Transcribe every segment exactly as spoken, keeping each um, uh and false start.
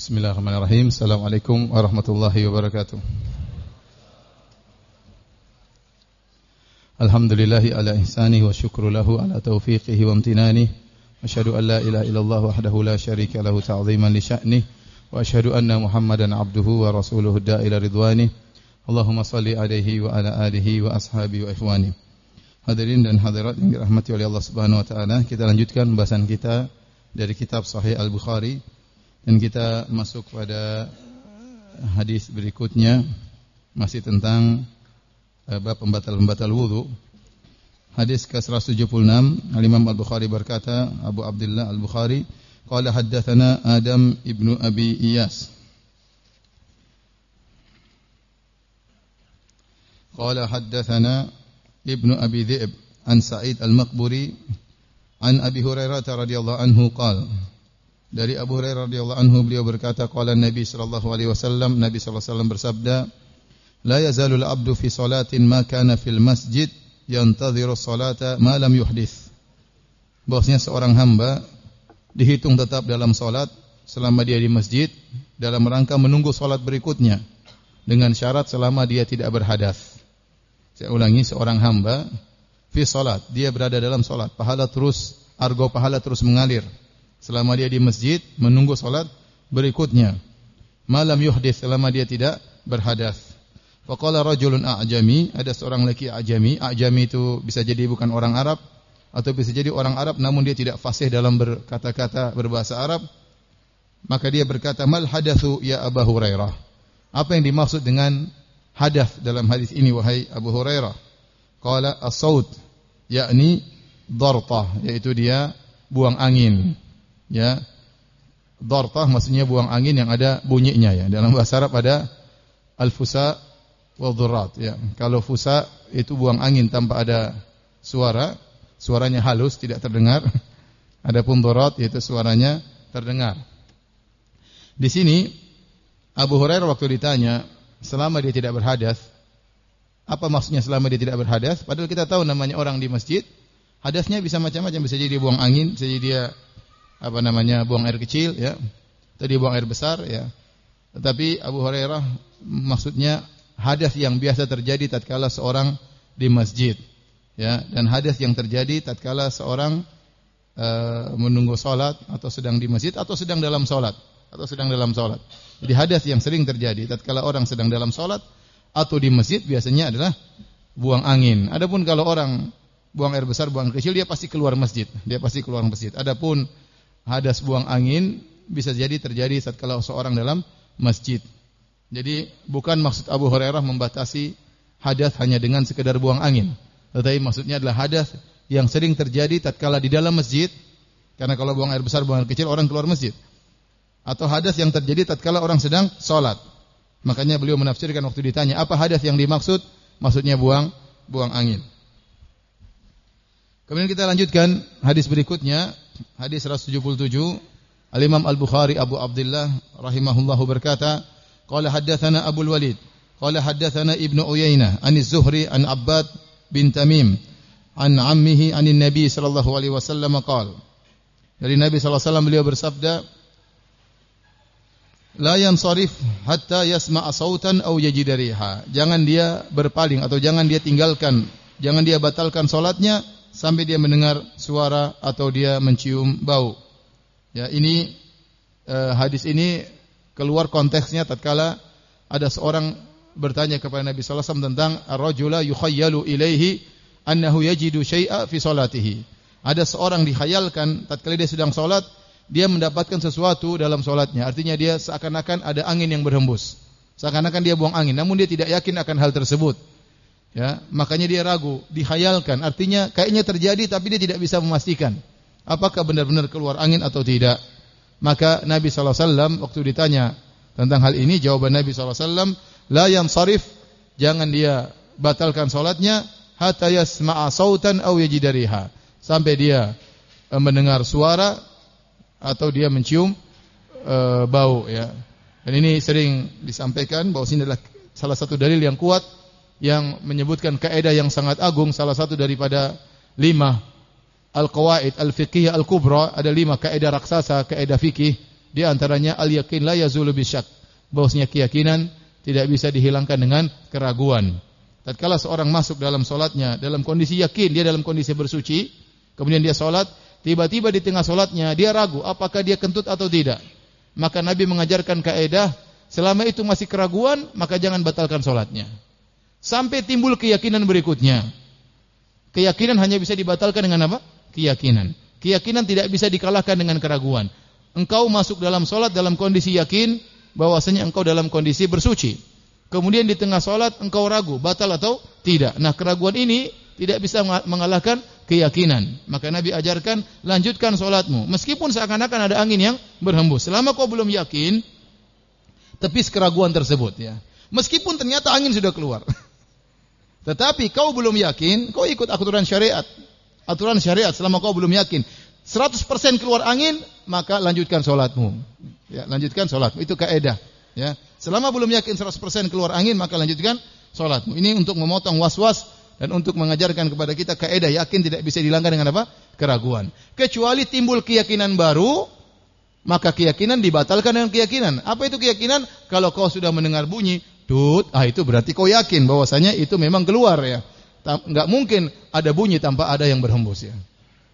Bismillahirrahmanirrahim. Assalamualaikum warahmatullahi wabarakatuh. Alhamdulillahi ala ihsanihi wa syukru lahu ala taufiqihi wa amtinanihi. Asyhadu an la ilaha illallah wahdahu la syarika lahu ta'ziman li sya'nihi. Wa asyhadu anna Muhammadan abduhu wa rasuluhu da'ila ridwanihi. Allahumma salli alaihi wa ala alihi wa ashabihi wa ikhwani. Hadirin dan hadirat yang dirahmati oleh Allah Subhanahu wa taala, kita lanjutkan pembahasan kita dari kitab Sahih Al-Bukhari. Dan kita masuk pada hadis berikutnya, masih tentang bab pembatal-pembatal wudu. Hadis ke seratus tujuh puluh enam, Al-Imam Al-Bukhari berkata, Abu Abdullah Al-Bukhari, qala haddatsana Adam ibnu Abi Iyas. Qala haddatsana Ibnu Abi Dhi'b an Sa'id Al-Maqburi an Abi Hurairah radhiyallahu anhu qala. Dari Abu Hurairah radhiyallahu anhu beliau berkata, qala Nabi sallallahu alaihi wasallam, Nabi sallallahu alaihi wasallam bersabda, la yazalul abdu fi salatin ma kana fil masjid yantadhiru salata ma lam yuhdits. Bahwasanya seorang hamba dihitung tetap dalam salat selama dia di masjid dalam rangka menunggu salat berikutnya dengan syarat selama dia tidak berhadas. Saya ulangi, seorang hamba fi salat, dia berada dalam salat, pahala terus argo pahala terus mengalir selama dia di masjid menunggu salat berikutnya. Malam yuhdits, selama dia tidak berhadas. Faqala rajulun a'jami, ada seorang lelaki a'jami. A'jami itu bisa jadi bukan orang Arab atau bisa jadi orang Arab namun dia tidak fasih dalam berkata-kata berbahasa Arab. Maka dia berkata, mal hadatsu ya Abu Hurairah. Apa yang dimaksud dengan hadas dalam hadis ini wahai Abu Hurairah? Qala as-saut, yakni dartah, yaitu dia buang angin. Ya, dartah maksudnya buang angin yang ada bunyinya ya. Dalam bahasa Arab ada al-fusa wal dhurrat ya. Kalau fusa itu buang angin tanpa ada suara, suaranya halus tidak terdengar. Adapun dhurrat yaitu suaranya terdengar. Di sini Abu Hurairah waktu ditanya, selama dia tidak berhadas, apa maksudnya selama dia tidak berhadas? Padahal kita tahu namanya orang di masjid, hadasnya bisa macam-macam, bisa jadi dia buang angin, bisa jadi dia apa namanya buang air kecil ya, atau dia buang air besar ya. Tetapi Abu Hurairah maksudnya hadas yang biasa terjadi tatkala seorang di masjid ya, dan hadas yang terjadi tatkala seorang uh, menunggu salat atau sedang di masjid atau sedang dalam salat atau sedang dalam salat. Jadi hadas yang sering terjadi tatkala orang sedang dalam salat atau di masjid biasanya adalah buang angin. Adapun kalau orang buang air besar, buang air kecil, dia pasti keluar masjid. Dia pasti keluar masjid. Adapun hadas buang angin bisa jadi terjadi saat kalau seorang dalam masjid. Jadi bukan maksud Abu Hurairah membatasi hadas hanya dengan sekedar buang angin, tetapi maksudnya adalah hadas yang sering terjadi tatkala di dalam masjid. Karena kalau buang air besar, buang air kecil, orang keluar masjid. Atau hadas yang terjadi tatkala orang sedang salat. Makanya beliau menafsirkan waktu ditanya, apa hadas yang dimaksud? Maksudnya buang buang angin. Kemudian kita lanjutkan hadis berikutnya, hadis seratus tujuh puluh tujuh. Al-Imam Al-Bukhari Abu Abdullah rahimahullahu berkata, qala haddatsana Abu Walid, qala haddatsana Ibnu Uyainah an Az-Zuhri an Abbad bin Tamim an ammihi anin Nabi sallallahu alaihi wasallam qala. Dari Nabi sallallahu alaihi wasallam beliau bersabda, la yansarif hatta yasma'a sautan aw yajida riha. Jangan dia berpaling atau jangan dia tinggalkan, jangan dia batalkan salatnya sampai dia mendengar suara atau dia mencium bau. Ya, ini eh, hadis ini keluar konteksnya tatkala ada seorang bertanya kepada Nabi sallallahu alaihi wasallam tentang ar-rajula yukhayyalu ilaihi annahu yajidu syai'a fi salatihi. Ada seorang dikhayalkan tatkala dia sedang salat, dia mendapatkan sesuatu dalam salatnya. Artinya dia seakan-akan ada angin yang berhembus. Seakan-akan dia buang angin, namun dia tidak yakin akan hal tersebut. Ya, makanya dia ragu, dikhayalkan. Artinya kayaknya terjadi tapi dia tidak bisa memastikan apakah benar-benar keluar angin atau tidak. Maka Nabi sallallahu alaihi wasallam waktu ditanya tentang hal ini, jawaban Nabi sallallahu alaihi wasallam, la yansarif, jangan dia batalkan salatnya hatta yasma'a sautan aw yajida riha, sampai dia mendengar suara atau dia mencium e, bau ya. Dan ini sering disampaikan bahwa ini adalah salah satu dalil yang kuat yang menyebutkan kaidah yang sangat agung, salah satu daripada lima al-qawaid al-fiqhiyah al-kubra, ada lima kaidah raksasa, kaidah fikih Di antaranya al-yaqin la yazulu bisyak. Bahwasanya keyakinan tidak bisa dihilangkan dengan keraguan. Tatkala seorang masuk dalam salatnya dalam kondisi yakin, dia dalam kondisi bersuci, kemudian dia salat, tiba-tiba di tengah salatnya dia ragu apakah dia kentut atau tidak. Maka Nabi mengajarkan kaidah, selama itu masih keraguan, maka jangan batalkan salatnya. Sampai timbul keyakinan berikutnya. Keyakinan hanya bisa dibatalkan dengan apa? Keyakinan. Keyakinan tidak bisa dikalahkan dengan keraguan. Engkau masuk dalam salat dalam kondisi yakin bahwasanya engkau dalam kondisi bersuci. Kemudian di tengah salat engkau ragu, batal atau tidak. Nah, keraguan ini tidak bisa mengalahkan keyakinan. Maka Nabi ajarkan, lanjutkan salatmu. Meskipun seakan-akan ada angin yang berhembus. Selama kau belum yakin, tepis keraguan tersebut. Ya. Meskipun ternyata angin sudah keluar. Tetapi kau belum yakin, kau ikut aturan syariat. Aturan syariat selama kau belum yakin. seratus persen keluar angin, maka lanjutkan salatmu. Ya, lanjutkan salatmu. Itu kaidah. Ya. Selama belum yakin seratus persen keluar angin, maka lanjutkan salatmu. Ini untuk memotong was-was dan untuk mengajarkan kepada kita kaidah yakin tidak bisa dihilangkan dengan apa? Keraguan. Kecuali timbul keyakinan baru, maka keyakinan dibatalkan dengan keyakinan. Apa itu keyakinan? Kalau kau sudah mendengar bunyi tut, ah itu berarti kau yakin bahwasanya itu memang keluar ya. Enggak mungkin ada bunyi tanpa ada yang berhembus ya.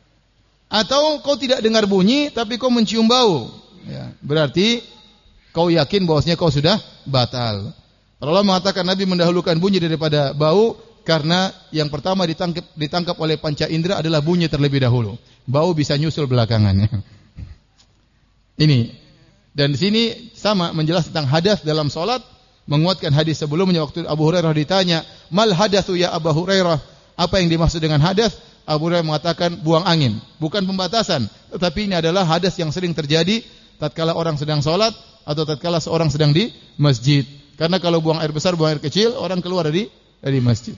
Atau kau tidak dengar bunyi tapi kau mencium bau, ya. Berarti kau yakin bahwasanya kau sudah batal. Para ulama mengatakan Nabi mendahulukan bunyi daripada bau karena yang pertama ditangkap ditangkap oleh panca indera adalah bunyi terlebih dahulu. Bau bisa nyusul belakangannya. Ini. Dan di sini sama menjelaskan tentang hadas dalam salat, menguatkan hadis sebelumnya waktu Abu Hurairah ditanya, "Mal hadatsu ya Abu Hurairah?" Apa yang dimaksud dengan hadas? Abu Hurairah mengatakan buang angin, bukan pembatasan, tetapi ini adalah hadas yang sering terjadi tatkala orang sedang salat atau tatkala seorang sedang di masjid. Karena kalau buang air besar, buang air kecil, orang keluar dari dari masjid.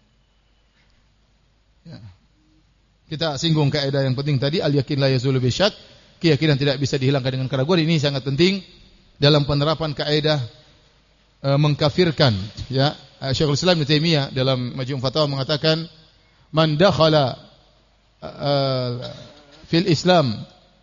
Ya. Kita singgung kaidah yang penting tadi, al-yakin la yazulu bisyak, keyakinan tidak bisa dihilangkan dengan keraguan. Ini sangat penting dalam penerapan kaidah e, mengkafirkan. Ya, Syekhul Islam Ibnu Taimiyah dalam Majmu' Fatawa mengatakan, man dakhala uh, fil Islam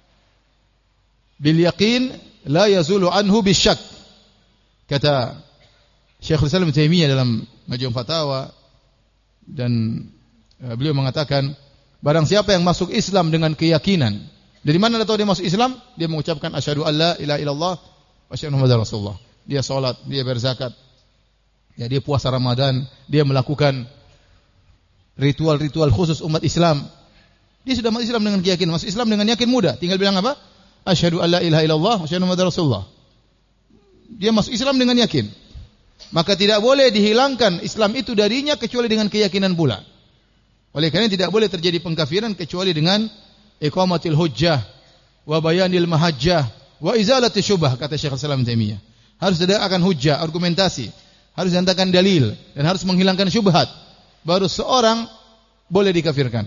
bil yaqin la yazulu anhu bisyak. Kata Syekhul Islam Ibnu Taimiyah dalam Majmu' Fatawa, dan uh, beliau mengatakan barang siapa yang masuk Islam dengan keyakinan. Dari mana dia tahu dia masuk Islam? Dia mengucapkan asyhadu alla ilaha illallah wa asyhadu anna muhammadar rasulullah. Dia salat, dia berzakat. Ya, dia puasa Ramadan, dia melakukan ritual-ritual khusus umat Islam. Dia sudah masuk Islam dengan keyakinan. Masuk Islam dengan yakin mudah. Tinggal bilang apa? Asyhadu alla ilaha illallah wa asyhadu anna muhammadar rasulullah. Dia masuk Islam dengan yakin. Maka tidak boleh dihilangkan Islam itu darinya kecuali dengan keyakinan pula. Oleh karena tidak boleh terjadi pengkafiran kecuali dengan iqamatil hujjah wa bayanil mahajjah wa izalati syubhah, kata Syekh Islam Taimiyah. Harus ada akan hujjah, argumentasi, harus dihantarkan dalil dan harus menghilangkan syubhat. Baru seorang boleh dikafirkan.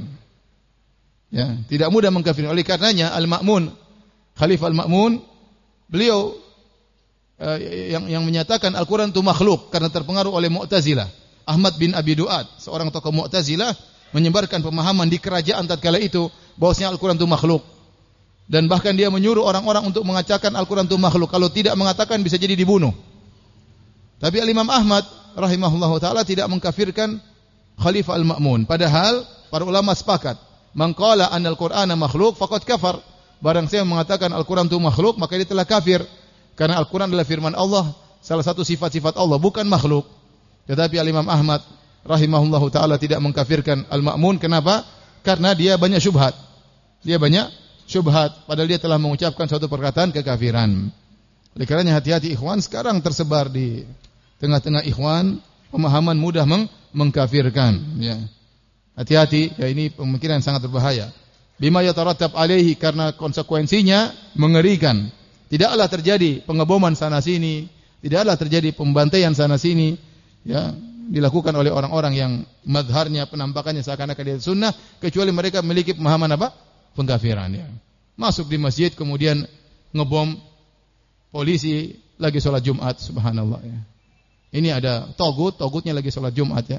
Ya, tidak mudah mengkafirkan. Oleh karenanya Al-Ma'mun, Khalifah Al-Ma'mun, beliau uh, yang yang menyatakan Al-Qur'an itu makhluk karena terpengaruh oleh Mu'tazilah. Ahmad bin Abi Du'ad, seorang tokoh Mu'tazilah, menyebarkan pemahaman di kerajaan tatkala itu bahwasanya Al-Qur'an itu makhluk. Dan bahkan dia menyuruh orang-orang untuk mengatakan Al-Qur'an itu makhluk. Kalau tidak mengatakan bisa jadi dibunuh. Tapi Al-Imam Ahmad rahimahullahu taala tidak mengkafirkan Khalifah Al-Ma'mun. Padahal para ulama sepakat, man qala anna al-Qur'ana makhluk faqad kafar. Barang siapa mengatakan Al-Qur'an itu makhluk, maka dia telah kafir. Karena Al-Qur'an adalah firman Allah, salah satu sifat-sifat Allah, bukan makhluk. Tetapi Al-Imam Ahmad rahimahullahu taala tidak mengkafirkan Al-Ma'mun. Kenapa? Karena dia banyak syubhat. Dia banyak syubhat, padahal dia telah mengucapkan suatu perkataan kekafiran. Oleh karenanya hati-hati ikhwan, sekarang tersebar di tengah-tengah ikhwan pemahaman mudah meng mengkafirkan, ya. Hati-hati, ya, ini pemikiran sangat berbahaya. Bima yatarattab alaihi, karena konsekuensinya mengerikan. Tidaklah terjadi pengeboman sana sini, tidaklah terjadi pembantaian sana sini, ya, dilakukan oleh orang-orang yang mazharnya, penampakannya seakan-akan dia sunnah, kecuali mereka memiliki pemahaman apa? Pengkafiran, ya. Masuk di masjid kemudian ngebom polisi lagi sholat Jumat, subhanallah, ya. Ini ada togut, togutnya lagi sholat Jumat, ya.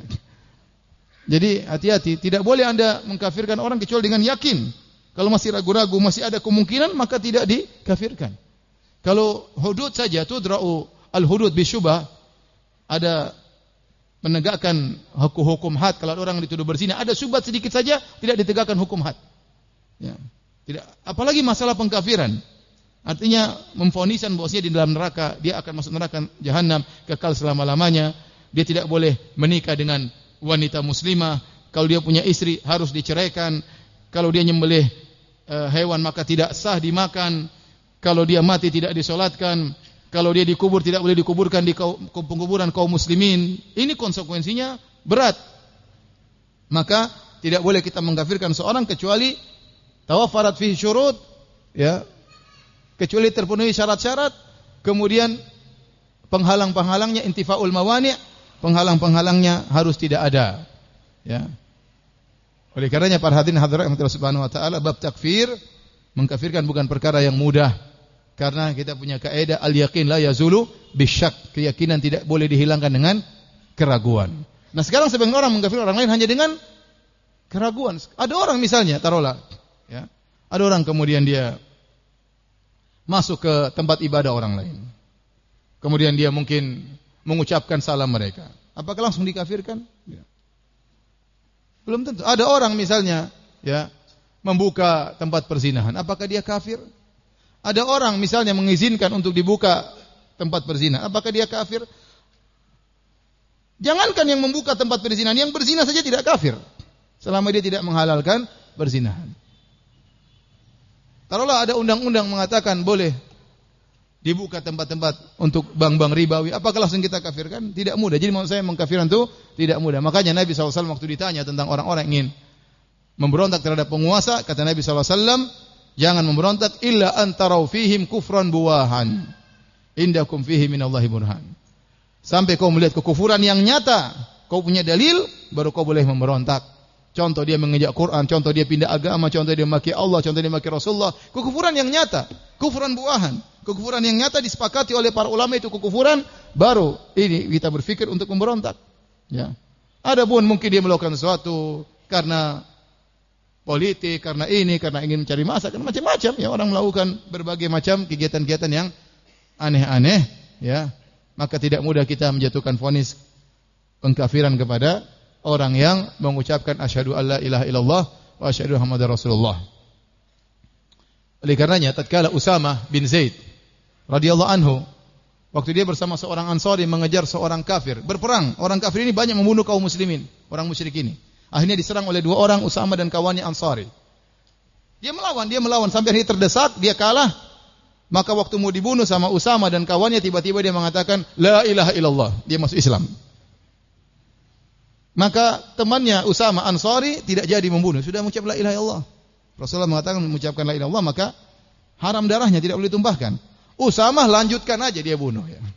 Jadi hati-hati, tidak boleh Anda mengkafirkan orang kecuali dengan yakin. Kalau masih ragu-ragu, masih ada kemungkinan, maka tidak dikafirkan. Kalau hudud saja tudra'u al-hudud bisyubah, ada menegakkan hukum had kalau orang dituduh berzina, ada syubhat sedikit saja tidak ditegakkan hukum had. Ya. Tidak, apalagi masalah pengkafiran. Artinya memfonisan bahwasanya di dalam neraka dia akan masuk neraka jahanam kekal selama-lamanya. Dia tidak boleh menikah dengan wanita muslimah. Kalau dia punya istri harus diceraikan. Kalau dia nyembelih uh, hewan maka tidak sah dimakan. Kalau dia mati tidak disolatkan. Kalau dia dikubur tidak boleh dikuburkan di kaum, penguburan kaum muslimin. Ini konsekuensinya berat. Maka tidak boleh kita mengkafirkan seorang kecuali tawaffarat fihi syurut, ya, kecuali terpenuhi syarat-syarat, kemudian penghalang-penghalangnya intifaul mawani', penghalang-penghalangnya harus tidak ada, ya. Oleh karenanya para hadirin hadirat yang Allah Subhanahu wa taala, bab takfir, mengkafirkan bukan perkara yang mudah, karena kita punya kaidah al-yaqin la yazulu bisyak, keyakinan tidak boleh dihilangkan dengan keraguan. Nah, sekarang sebagian orang mengkafirkan orang lain hanya dengan keraguan. Ada orang misalnya, taruhlah, ya, ada orang kemudian dia masuk ke tempat ibadah orang lain. Kemudian dia mungkin mengucapkan salam mereka. Apakah langsung dikafirkan? Ya. Belum tentu. Ada orang misalnya, ya, membuka tempat perzinahan. Apakah dia kafir? Ada orang misalnya mengizinkan untuk dibuka tempat perzinahan. Apakah dia kafir? Jangankan yang membuka tempat perzinahan, yang berzina saja tidak kafir selama dia tidak menghalalkan perzinahan. Taruhlah ada undang-undang mengatakan boleh dibuka tempat-tempat untuk bank-bank ribawi, apakah langsung kita kafirkan? Tidak mudah. Jadi maksud saya mengkafirkan itu tidak mudah. Makanya Nabi shallallahu alaihi wasallam waktu ditanya tentang orang-orang ingin memberontak terhadap penguasa, kata Nabi shallallahu alaihi wasallam, jangan memberontak illa antarau fihim kufran buwahan indakum fihi minallahi burhan. Sampai kau melihat kekufuran yang nyata, kau punya dalil, baru kau boleh memberontak. Contoh dia mengejak Quran, contoh dia pindah agama, contoh dia maki Allah, contoh dia maki Rasulullah. Kekufuran yang nyata, kekufuran buahan, kekufuran yang nyata disepakati oleh para ulama itu kekufuran, baru ini kita berpikir untuk memberontak. Ya. Adapun mungkin dia melakukan sesuatu karena politik, karena ini, karena ingin mencari masa, karena macam-macam. Ya, orang melakukan berbagai macam kegiatan-kegiatan yang aneh-aneh. Ya, maka tidak mudah kita menjatuhkan vonis pengkafiran kepada orang yang mengucapkan asyhadu alla ilaha illallah wa asyhadu muhammadar rasulullah. Oleh karenanya tatkala Usamah bin Zaid radhiyallahu anhu waktu dia bersama seorang Ansari mengejar seorang kafir, berperang. Orang kafir ini banyak membunuh kaum muslimin, orang musyrik ini. Akhirnya diserang oleh dua orang, Usamah dan kawannya Ansari. Dia melawan, dia melawan sampai akhirnya terdesak, dia kalah. Maka waktu mau dibunuh sama Usamah dan kawannya, tiba-tiba dia mengatakan la ilaha illallah, dia masuk Islam. Maka temannya Usamah Ansari tidak jadi membunuh, sudah mengucap la ilaha illallah. Rasulullah mengatakan mengucapkan la ilaha illallah maka haram darahnya, tidak boleh ditumpahkan. Usamah lanjutkan aja dia bunuh, ya.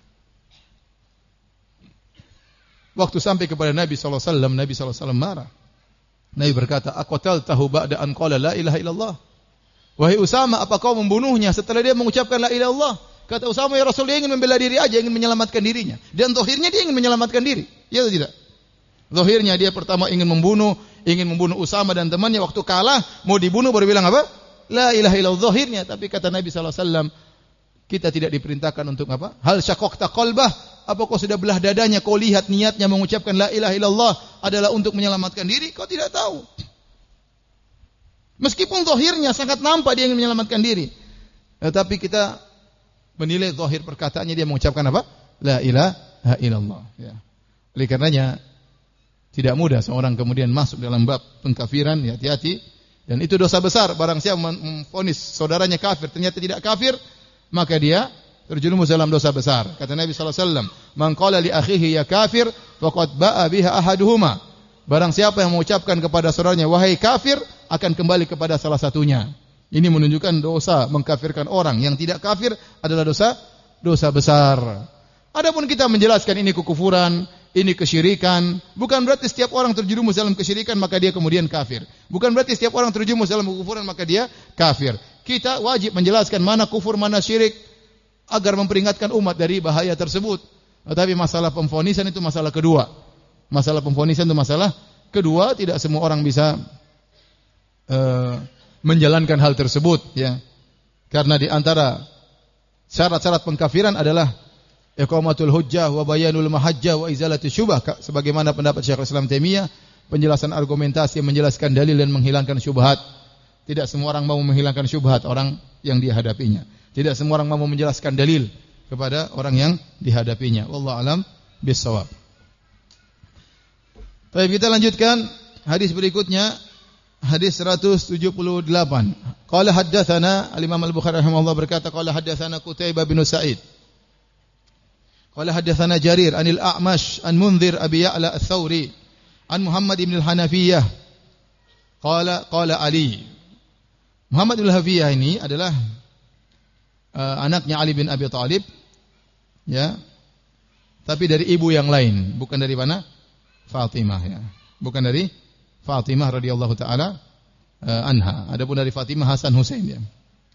Waktu sampai kepada Nabi sallallahu alaihi wasallam, Nabi sallallahu alaihi wasallam marah. Nabi berkata, "Aqataltahu ba'da an qala la ilaha illallah?" Wahai Usamah, apa kau membunuhnya setelah dia mengucapkan la ilaha illallah? Kata Usamah, ya Rasul, dia ingin membela diri aja, ingin menyelamatkan dirinya. Dan zahirnya dia ingin menyelamatkan diri. Ya atau tidak? Zahirnya dia pertama ingin membunuh, ingin membunuh Usamah dan temannya. Waktu kalah, mau dibunuh baru bilang apa? La ilaha illallah zahirnya. Tapi kata Nabi sallallahu alaihi wasallam, kita tidak diperintahkan untuk apa? Hal syaqaqta qalbah? Apa kau sudah belah dadanya? Kau lihat niatnya mengucapkan la ilaha illallah adalah untuk menyelamatkan diri? Kau tidak tahu. Meskipun zahirnya sangat nampak dia ingin menyelamatkan diri, tetapi kita menilai zahir perkataannya dia mengucapkan apa? La ilaha illallah. Ya. Oleh karenanya tidak mudah seorang kemudian masuk dalam bab pengkafiran, ya, hati-hati. Dan itu dosa besar. Barang siapa memvonis saudaranya kafir, ternyata tidak kafir, maka dia terjerumus dalam dosa besar. Kata Nabi sallallahu alaihi wasallam, "Man qala li akhihi ya kafir, faqad ba'a biha ahaduhuma." Barang siapa yang mengucapkan kepada saudaranya wahai kafir, akan kembali kepada salah satunya. Ini menunjukkan dosa mengkafirkan orang yang tidak kafir adalah dosa dosa besar. Adapun kita menjelaskan ini kekufuran, ini kesyirikan, bukan berarti setiap orang terjerumus dalam kesyirikan maka dia kemudian kafir. Bukan berarti setiap orang terjerumus dalam kekufuran maka dia kafir. Kita wajib menjelaskan mana kufur, mana syirik agar memperingatkan umat dari bahaya tersebut. Tetapi masalah pemvonisan itu masalah kedua. Masalah pemvonisan itu masalah kedua, tidak semua orang bisa uh, menjalankan hal tersebut, ya. Karena di antara Syarat-syarat pengkafiran adalah iqamatul hujjah wa bayanul mahajjah wa izalatus syubhah, sebagaimana pendapat Syekhul Islam Taimiyah, penjelasan argumentasi, menjelaskan dalil dan menghilangkan syubhat. Tidak semua orang mau menghilangkan syubhat orang yang dihadapinya. Tidak semua orang mau menjelaskan dalil kepada orang yang dihadapinya. Wallahu alam bissawab. Baik, kita lanjutkan hadis berikutnya, hadis seratus tujuh puluh delapan. Qala haddatsana al-Imam Al-Bukhari rahimahullah berkata qala haddatsana Qutaibah bin Sa'id. Qala haddatsana Jarir anil A'mash an Munzir Abi Ya'la Ats-Tsauri an Muhammad ibn al-Hanafiyah. Qala qala Ali. Muhammad ibn al-Hanafiyah ini adalah uh, anaknya Ali bin Abi Thalib, ya. Tapi dari ibu yang lain, bukan dari mana? Fatimah, ya. Bukan dari Fatimah radhiyallahu taala uh, anha. Adapun dari Fatimah Hasan Husain, ya.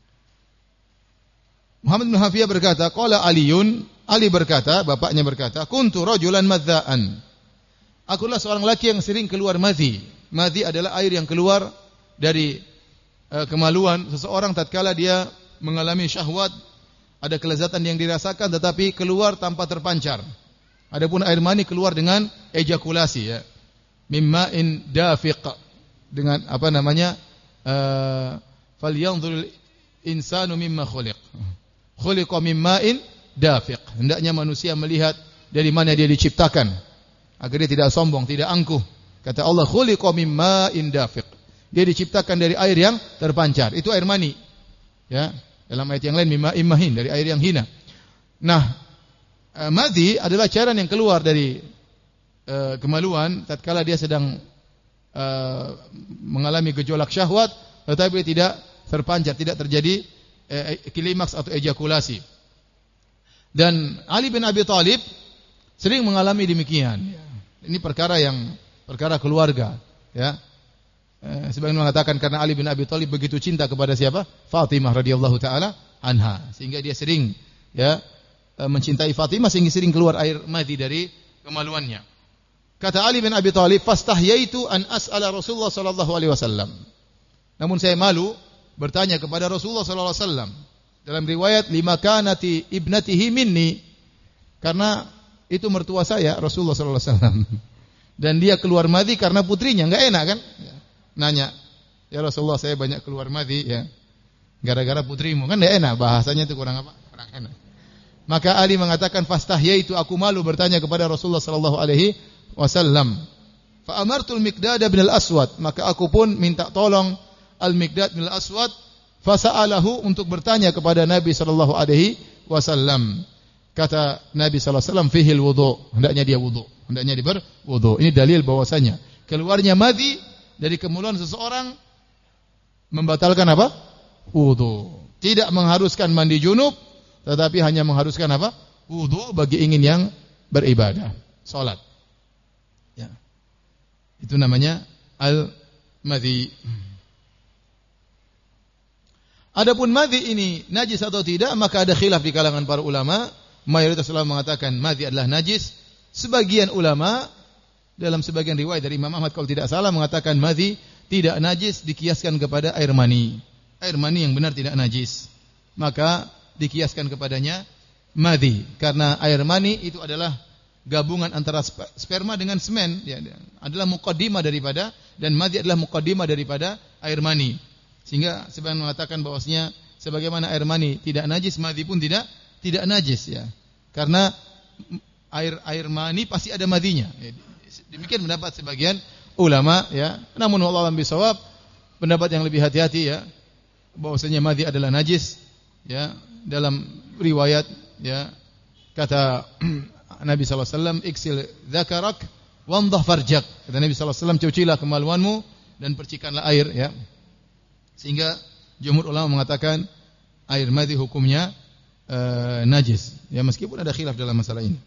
Muhammad bin Hanafiyah berkata, qala Aliun, Ali berkata, bapaknya berkata, kuntu rajulan madza'an. Akulah seorang laki yang sering keluar madhi. Madhi adalah air yang keluar dari uh, kemaluan seseorang tatkala dia mengalami syahwat, ada kelezatan yang dirasakan tetapi keluar tanpa terpancar. Adapun air mani keluar dengan ejakulasi, ya. Mimma'in dafiq, dengan apa namanya? Uh, falyanzuril insanu mimma khuliq. Khuliqa mimma'in dafiq. Hendaknya manusia melihat dari mana dia diciptakan agar dia tidak sombong, tidak angkuh. Kata Allah, khuliqa mimma'in dafiq. Dia diciptakan dari air yang terpancar. Itu air mani. Ya, dalam ayat yang lain mimma'in mahin, dari air yang hina. Nah, Uh, madhi adalah cairan yang keluar dari uh, kemaluan tatkala dia sedang uh, mengalami gejolak syahwat tetapi tidak terpancar, tidak terjadi uh, klimaks atau ejakulasi. Dan Ali bin Abi Thalib sering mengalami demikian. Ini perkara yang perkara keluarga, ya. Uh, sebagian mengatakan karena Ali bin Abi Thalib begitu cinta kepada siapa? Fatimah radhiyallahu taala anha, sehingga dia sering, ya, mencintai Fatimah sehingga sering keluar air madhi dari kemaluannya. Kata Ali bin Abi Thalib, fastahyaitu an as'ala Rasulullah sallallahu alaihi wasallam. Namun saya malu bertanya kepada Rasulullah sallallahu alaihi wasallam. Dalam riwayat lima kanati ibnatihi minni, karena itu mertua saya Rasulullah sallallahu alaihi wasallam. Dan dia keluar madhi karena putrinya, enggak enak kan? Nanya, "Ya Rasulullah, saya banyak keluar madhi, ya. Gara-gara putrimu." Kan enggak enak, bahasanya itu kurang apa? Kurang enak. Maka Ali mengatakan, fastahyaitu, aku malu bertanya kepada Rasulullah sallallahu alaihi wasallam. Fa amartul Miqdad bin al-Aswad, maka aku pun minta tolong Al-Miqdad bin al-Aswad, fasa'alahu, untuk bertanya kepada Nabi sallallahu alaihi wasallam. Kata Nabi sallallahu alaihi wasallam, fihil wudu, hendaknya dia wudu, hendaknya dia berwudu. Ini dalil bahwasanya keluarnya madhi dari kemaluan seseorang membatalkan apa? Wudu. Tidak mengharuskan mandi junub, tetapi hanya mengharuskan apa? Wudu bagi ingin yang beribadah, salat. Ya. Itu namanya al-madhi. Adapun madhi ini najis atau tidak, maka ada khilaf di kalangan para ulama. Mayoritas ulama mengatakan madhi adalah najis. Sebagian ulama dalam sebagian riwayat dari Imam Ahmad kalau tidak salah mengatakan madhi tidak najis, dikiaskan kepada air mani. Air mani yang benar tidak najis. Maka dikiaskan kepadanya madhi, karena air mani itu adalah gabungan antara sperma dengan semen, ya, adalah muqaddimah daripada, dan madhi adalah muqaddimah daripada air mani. Sehingga sebagian mengatakan bahwasanya sebagaimana air mani tidak najis, madhi pun tidak tidak najis, ya. Karena air air mani pasti ada madhinya. Ya, demikian pendapat sebagian ulama, ya. Namun wallahu a'lam bishawab, pendapat yang lebih hati-hati, ya, bahwasanya madhi adalah najis, ya. Dalam riwayat, ya, kata Nabi sallallahu alaihi wasallam, iksil dzakarak wamdah farjak. Kata Nabi sallallahu alaihi wasallam, cucilah kemaluanmu dan percikanlah air, ya. Sehingga jumhur ulama mengatakan air madhi hukumnya uh, najis, ya, meskipun ada khilaf dalam masalah ini.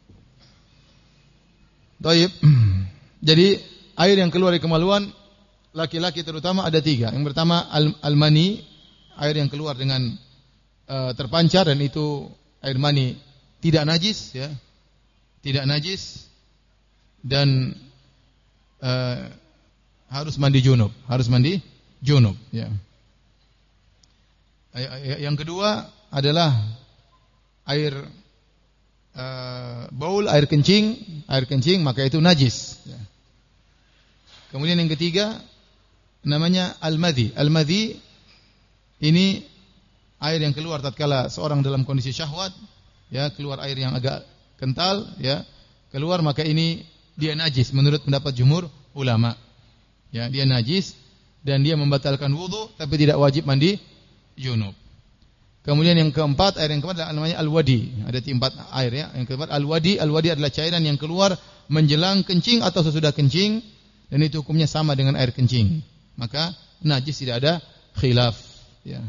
Baik. Jadi air yang keluar dari kemaluan laki-laki terutama ada tiga. Yang pertama al-mani, air yang keluar dengan uh, terpancar, dan itu air mani tidak najis, ya, tidak najis, dan uh, harus mandi junub, harus mandi junub, ya. Yang kedua adalah air uh, baul, air kencing, air kencing maka itu najis. Ya. Kemudian yang ketiga namanya al-madhi. Al-madhi ini air yang keluar tatkala seorang dalam kondisi syahwat, ya, keluar air yang agak kental, ya, keluar maka ini dia najis menurut pendapat jumhur ulama. Ya, dia najis dan dia membatalkan wudu tapi tidak wajib mandi junub. Kemudian yang keempat, air yang keempat namanya al-wadi. Ada empat air, ya. Yang keempat al-wadi, al-wadi adalah cairan yang keluar menjelang kencing atau sesudah kencing dan itu hukumnya sama dengan air kencing. Maka najis, tidak ada khilaf, ya.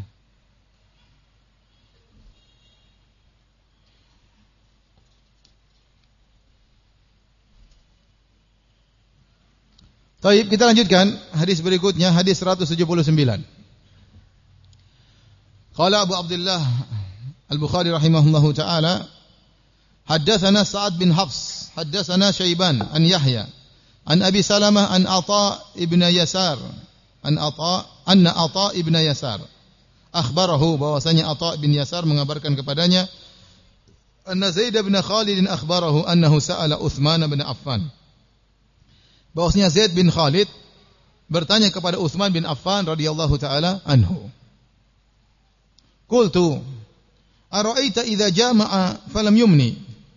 Baik, kita lanjutkan hadis berikutnya, hadis seratus tujuh puluh sembilan. Qala Abu Abdullah Al-Bukhari rahimahullahu taala, haddatsana Sa'ad bin Hafs, haddatsana Syaiban an Yahya, an Abi Salamah an Atha ibn Yasar, an Atha anna Atha ibn Yasar akhbarahu, bahwasanya Atha bin Yasar mengabarkan kepadanya, anna Zaid bin Khalid akhbarahu annahu sa'ala Utsman bin Affan, bahwasanya Zaid bin Khalid bertanya kepada Utsman bin Affan radhiyallahu taala anhu. Qultu ara'aita idza jama'a falam yumni.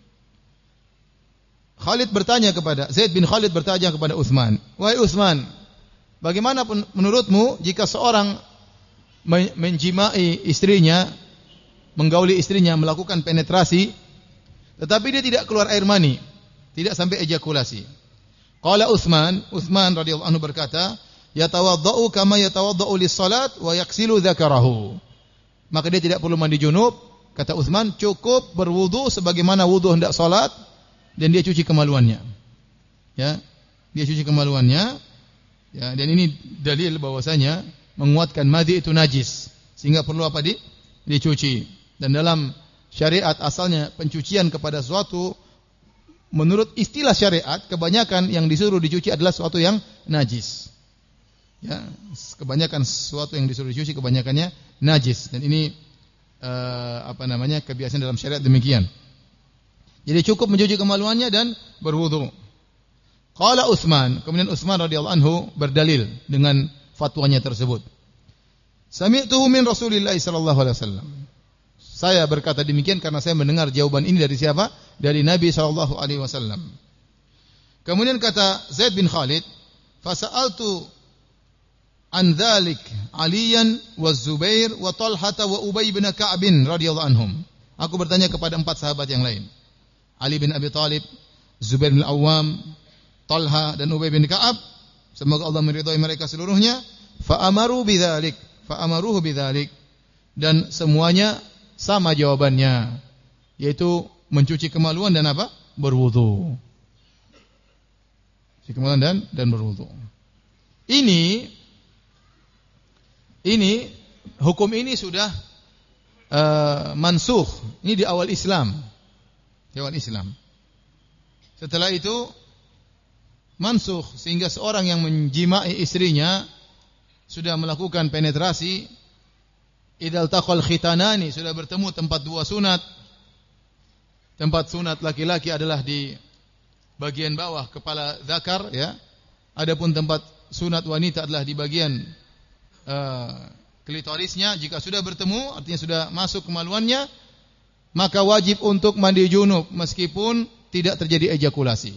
Khalid bertanya kepada Zaid bin Khalid bertanya kepada Utsman, "Wahai Utsman, bagaimana menurutmu jika seorang menjimai istrinya, menggauli istrinya, melakukan penetrasi tetapi dia tidak keluar air mani, tidak sampai ejakulasi?" Qala Utsman, Utsman radhiyallahu anhu berkata, "Yatawaddau kama yatawaddau lis-salat wa yaksilu dzakarahu." Maka dia tidak perlu mandi junub, kata Utsman, cukup berwudu sebagaimana wudu hendak salat dan dia cuci kemaluannya. Ya, dia cuci kemaluannya. Ya, dan ini dalil bahwasanya menguatkan madhi itu najis, sehingga perlu apa di dicuci. Dan dalam syariat asalnya pencucian kepada sesuatu menurut istilah syariat, kebanyakan yang disuruh dicuci adalah sesuatu yang najis. Ya, kebanyakan sesuatu yang disuruh dicuci kebanyakannya najis, dan ini uh, apa namanya kebiasaan dalam syariat demikian. Jadi cukup mencuci kemaluannya dan berwudu. Qala Utsman, kemudian Utsman radhiyallahu anhu berdalil dengan fatwanya tersebut. Sami'tuhu min Rasulillah sallallahu alaihi wasallam. Saya berkata demikian karena saya mendengar jawaban ini dari siapa? Dari Nabi sallallahu alaihi wasallam. Kemudian kata Zaid bin Khalid, "Fasa'altu an dzalik Aliyan wa Zubair wa Talhah wa Ubay bin Ka'ab radhiyallahu anhum." Aku bertanya kepada empat sahabat yang lain. Ali bin Abi Thalib, Zubair bin Awam, Talha dan Ubay bin Ka'ab, semoga Allah meridhai mereka seluruhnya. Fa amaru bidzalik, fa amaruhu bidzalik. Dan semuanya sama jawabannya, yaitu mencuci kemaluan dan apa? Berwudu. Cuci kemaluan dan dan berwudu. Ini ini hukum ini sudah uh, mansukh. Ini di awal Islam. Di awal Islam. Setelah itu mansukh, sehingga seorang yang menjimai istrinya sudah melakukan penetrasi, idal taqal khitanani, sudah bertemu tempat dua sunat. Tempat sunat laki-laki adalah di bagian bawah kepala zakar, ya. Adapun tempat sunat wanita adalah di bagian uh, klitorisnya. Jika sudah bertemu, artinya sudah masuk kemaluannya, maka wajib untuk mandi junub meskipun tidak terjadi ejakulasi.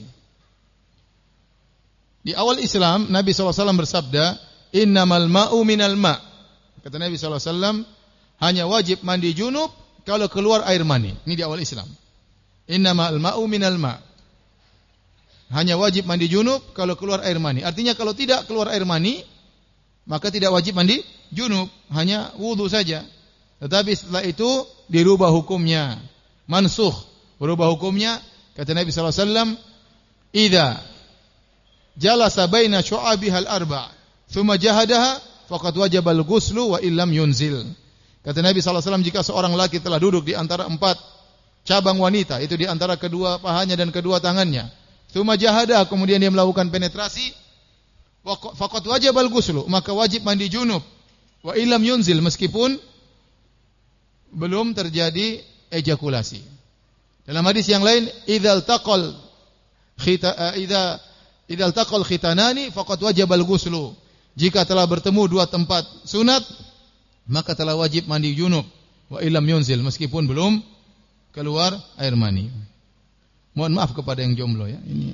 Di awal Islam, Nabi sallallahu alaihi wasallam bersabda, "Innamal ma'u minal ma'." Kata Nabi sallallahu alaihi wasallam, hanya wajib mandi junub kalau keluar air mani. Ini di awal Islam. Innamal ma'u minal ma'. Hanya wajib mandi junub kalau keluar air mani. Artinya kalau tidak keluar air mani, maka tidak wajib mandi junub, hanya wudu saja. Tetapi setelah itu dirubah hukumnya, mansukh, berubah hukumnya. Kata Nabi sallallahu alaihi wasallam, "Idza jalasa baina syu'abihal arba', thumma jahadaha, faqad wajaba al-ghuslu wa illam yunzil." Kata Nabi sallallahu alaihi wasallam, jika seorang laki telah duduk di antara empat cabang wanita, itu di antara kedua pahanya dan kedua tangannya, thumma jahadah, kemudian dia melakukan penetrasi, faqad wajaba al-ghuslu, maka wajib mandi junub, wa illam yunzil, meskipun belum terjadi ejakulasi. Dalam hadis yang lain, idzal taqal khita idza idzal taqal khitanani faqad wajibal ghuslu. Jika telah bertemu dua tempat sunat, maka telah wajib mandi junub. Wa illam yunzil, meskipun belum keluar air mani. Mohon maaf kepada yang jomblo ya. Ini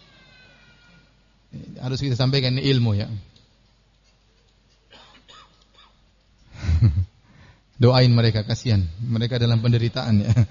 harus kita sampaikan, ini ilmu ya. Doain mereka, kasihan. Mereka dalam penderitaan ya.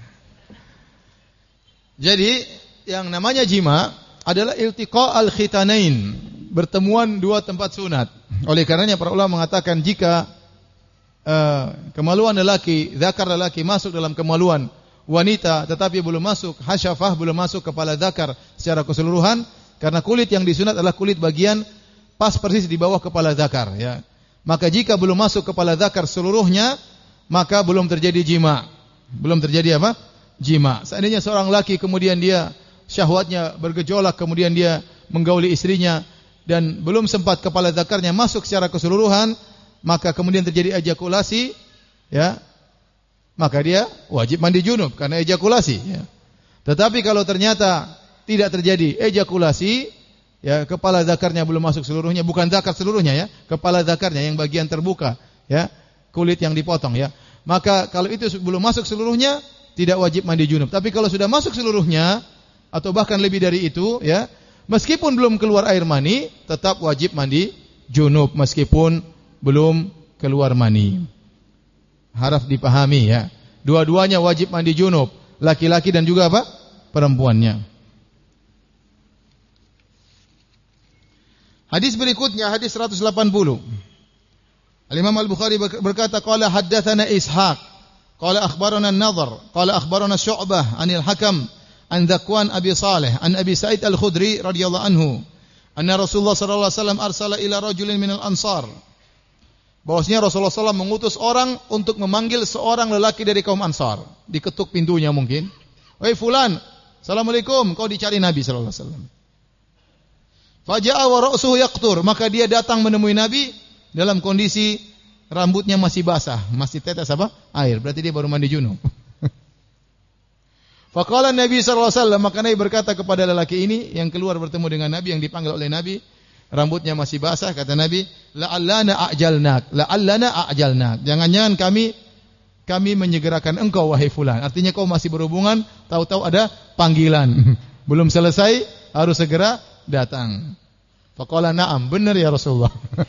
Jadi yang namanya jima adalah iltiqa al-khitanain, bertemuan dua tempat sunat. Oleh karenanya para ulama mengatakan jika uh, kemaluan lelaki, zakar lelaki masuk dalam kemaluan wanita tetapi belum masuk hasyafah, belum masuk kepala zakar secara keseluruhan, karena kulit yang disunat adalah kulit bagian pas persis di bawah kepala zakar ya. Maka jika belum masuk kepala zakar seluruhnya, maka belum terjadi jima. Belum terjadi apa? Jima. Seandainya seorang laki kemudian dia syahwatnya bergejolak, kemudian dia menggauli istrinya dan belum sempat kepala zakarnya masuk secara keseluruhan, maka kemudian terjadi ejakulasi ya, maka dia wajib mandi junub karena ejakulasi ya. Tetapi kalau ternyata tidak terjadi ejakulasi ya, kepala zakarnya belum masuk seluruhnya, bukan zakar seluruhnya ya, kepala zakarnya yang bagian terbuka ya, kulit yang dipotong ya, maka kalau itu belum masuk seluruhnya tidak wajib mandi junub. Tapi kalau sudah masuk seluruhnya atau bahkan lebih dari itu ya, meskipun belum keluar air mani, tetap wajib mandi junub meskipun belum keluar mani. Harap dipahami ya. Dua-duanya wajib mandi junub, laki-laki dan juga apa? Perempuannya. Hadis berikutnya, hadis seratus delapan puluh. Al-Imam Al-Bukhari berkata, qala haddatsana Ishaq, qala akhbarana An-Nadhr, qala akhbarana Syu'bah 'anil Hakam an Dzakwan Abi Saleh an Abi Sa'id Al-Khudri radhiyallahu anhu anna Rasulullah sallallahu alaihi wasallam arsala ila rajulin minal ansar. Bahwasanya Rasulullah sallallahu alaihi wasallam mengutus orang untuk memanggil seorang lelaki dari kaum Ansar. Diketuk pintunya mungkin. "Wahai fulan, assalamualaikum," kau dicari Nabi sallallahu alaihi wasallam. Faja'a wa ra'suhu yaqtur, maka dia datang menemui Nabi dalam kondisi rambutnya masih basah, masih tetes apa? Air. Berarti dia baru mandi junub. Faqala Nabi sallallahu alaihi wasallam, maka Nabi berkata kepada lelaki ini yang keluar bertemu dengan Nabi, yang dipanggil oleh Nabi, rambutnya masih basah, kata Nabi, la'allana a'jalnak, la'allana a'jalnak. Jangan-jangan kami kami menyegerakan engkau wahai fulan. Artinya kau masih berhubungan, tahu-tahu ada panggilan. Belum selesai, harus segera datang. Faqala na'am, benar ya Rasulullah.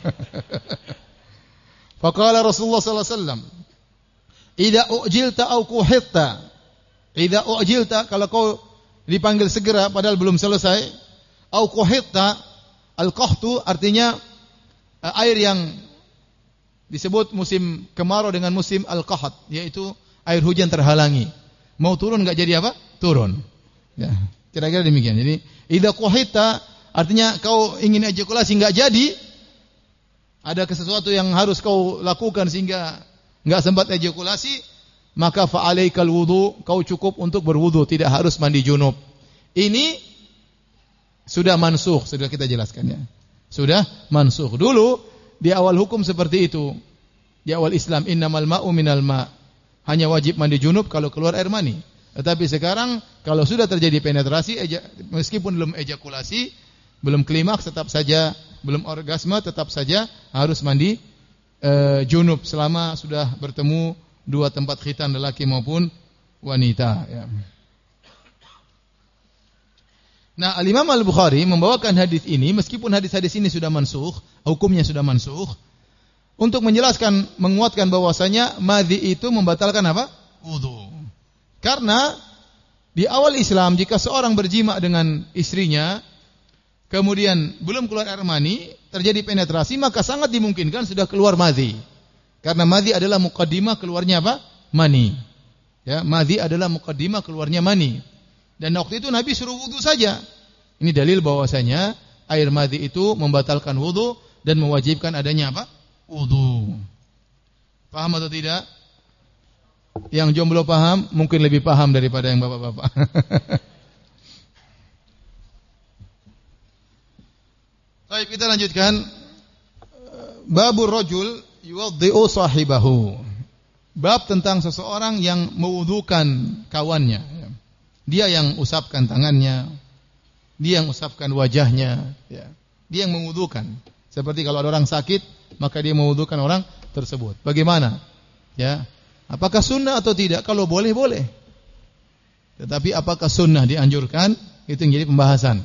Faqala Rasulullah sallallahu alaihi wasallam, idza ujilta au kuhitta, idza ujilta, kalau kau dipanggil segera padahal belum selesai, au kuhitta, al-qahtu artinya uh, air yang disebut musim kemarau dengan musim al-qahat, yaitu air hujan terhalangi. Mau turun enggak jadi apa? Turun. Ya, kira-kira demikian. Jadi idza quhita artinya kau ingin ejakulasi enggak jadi, ada sesuatu yang harus kau lakukan sehingga enggak sempat ejakulasi, maka fa alaikal wudu, kau cukup untuk berwudu, tidak harus mandi junub. Ini sudah mansukh, sudah kita jelaskan ya. Sudah mansukh. Dulu di awal hukum seperti itu. Di awal Islam, innamal ma'u minal ma'. Hanya wajib mandi junub kalau keluar air mani. Tetapi sekarang kalau sudah terjadi penetrasi, eja, meskipun belum ejakulasi, belum klimaks, tetap saja belum orgasme, tetap saja harus mandi e, junub selama sudah bertemu dua tempat khitan lelaki maupun wanita ya. Nah, Al-Imam Al-Bukhari membawakan hadis ini meskipun hadis-hadis ini sudah mansukh, hukumnya sudah mansukh, untuk menjelaskan, menguatkan bahwasanya madhi itu membatalkan apa? Wudu. Karena di awal Islam jika seorang berjima dengan istrinya kemudian belum keluar air mani, terjadi penetrasi, maka sangat dimungkinkan sudah keluar madhi. Karena madhi adalah muqaddimah keluarnya apa? Mani. Ya, madhi adalah muqaddimah keluarnya mani. Dan waktu itu Nabi suruh wudu saja. Ini dalil bahwasanya air madhi itu membatalkan wudu dan mewajibkan adanya apa? Wudu. Paham atau tidak? Yang jomblo paham, mungkin lebih paham daripada yang bapak-bapak. Baik, kita lanjutkan. Babur rajul yuwaddi'u sahibahu. Bab tentang seseorang yang mewudukan kawannya. Dia yang usapkan tangannya, dia yang usapkan wajahnya, ya. Dia yang mewudukan. Seperti kalau ada orang sakit, maka dia mewudukan orang tersebut. Bagaimana? Ya. Apakah sunnah atau tidak? Kalau boleh, boleh. Tetapi apakah sunnah dianjurkan? Itu yang jadi pembahasan.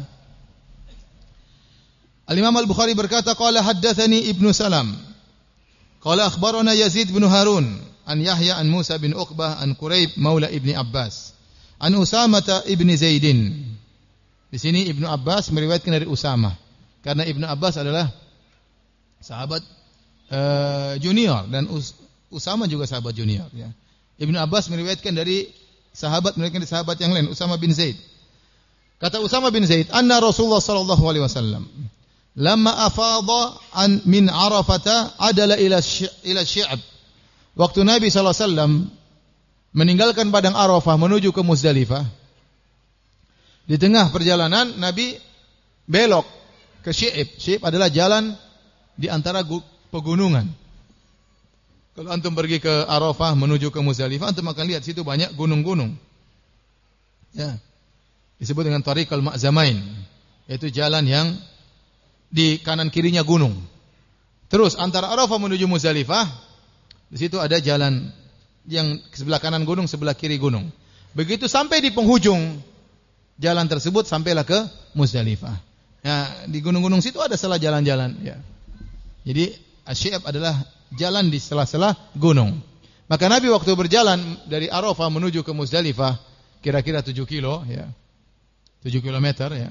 Al-Imam Al-Bukhari berkata, qala haddatsani Ibnu Salam. Qala akhbarana Yazid bin Harun. An Yahya an Musa bin Uqbah an Quraib maula Ibni Abbas an Usamah ibni Zaidin. Di sini Ibnu Abbas meriwayatkan dari Usamah karena Ibnu Abbas adalah sahabat uh, junior dan Us Usamah juga sahabat junior ya. Ibnu Abbas meriwayatkan dari sahabat meriwayatkan dari sahabat yang lain Usamah bin Zaid. Kata Usamah bin Zaid, anna Rasulullah sallallahu alaihi wasallam lamma afadha an min Arafata adala ila ila Syi'ab. Waktu Nabi sallallahu alaihi wasallam meninggalkan padang Arafah menuju ke Muzdalifah, di tengah perjalanan Nabi belok ke Syi'ab. Syi'ab adalah jalan di antara pegunungan. Kalau antum pergi ke Arafah menuju ke Muzdalifah, antum akan lihat situ banyak gunung-gunung. Ya. Disebut dengan Tariqul Ma'zamain, yaitu jalan yang di kanan kirinya gunung. Terus antara Arafah menuju Muzdalifah, di situ ada jalan yang sebelah kanan gunung, sebelah kiri gunung. Begitu sampai di penghujung jalan tersebut, sampailah ke Muzdalifah. Ya, di gunung-gunung situ ada salah jalan-jalan. Ya. Jadi Asy-Syi'ab adalah jalan di sela-sela gunung. Maka Nabi waktu berjalan dari Arafah menuju ke Muzdalifah, kira-kira tujuh kilo, ya, tujuh kilometer. Ya.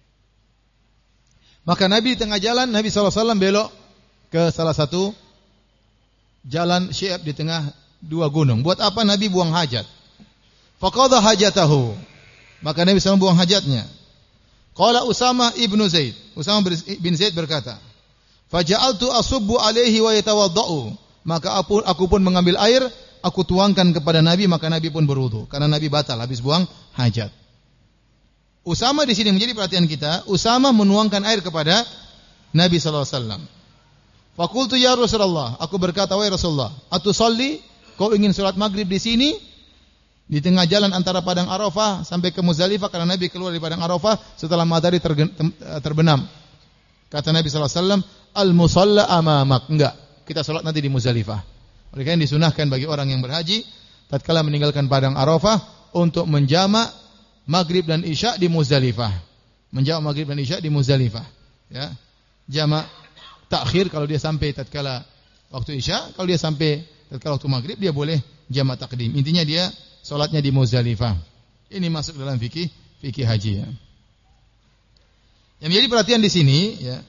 Maka Nabi di tengah jalan, Nabi shallallahu alaihi wasallam belok ke salah satu jalan Syi'ab di tengah dua gunung. Buat apa Nabi buang hajat? Faqadha hajatahu. Maka Nabi shallallahu alaihi wasallam buang hajatnya. Qala Usamah ibnu Zaid. Usamah bin Zaid berkata, faja'altu asubbu alaihi wa yatawaddau. Maka aku, aku pun mengambil air, aku tuangkan kepada Nabi, maka Nabi pun berwudu. Karena Nabi batal habis buang hajat. Usamah di sini menjadi perhatian kita. Usamah menuangkan air kepada Nabi shallallahu alaihi wasallam. Fakultu ya Rasulullah, aku berkata, wahai Rasulullah, atusalli, kau ingin salat maghrib di sini, di tengah jalan antara padang Arafah sampai ke Muzdalifah, karena Nabi keluar dari padang Arafah setelah matahari terbenam. Kata Nabi sallallahu alaihi wasallam, al-musalla amamak. Enggak, kita salat nanti di Muzdalifah. Oleh karena disunahkan bagi orang yang berhaji, tatkala meninggalkan padang Arafah, untuk menjamak maghrib dan isya di Muzdalifah. Menjamak maghrib dan isya di Muzdalifah. Ya, jamak takhir kalau dia sampai tatkala waktu isya, kalau dia sampai tatkala waktu maghrib, dia boleh jamak takdim. Intinya dia salatnya di Muzdalifah. Ini masuk dalam fikih fikih haji ya. Yang menjadi perhatian di sini ya,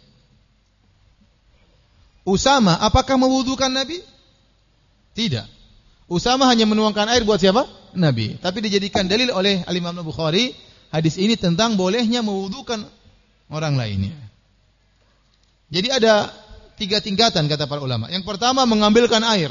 Usamah apakah mewudukan Nabi? Tidak. Usamah hanya menuangkan air buat siapa? Nabi. Tapi dijadikan dalil oleh Al-Imam Al-Bukhari hadis ini tentang bolehnya mewudukan orang lainnya. Jadi ada tiga tingkatan kata para ulama. Yang pertama mengambilkan air.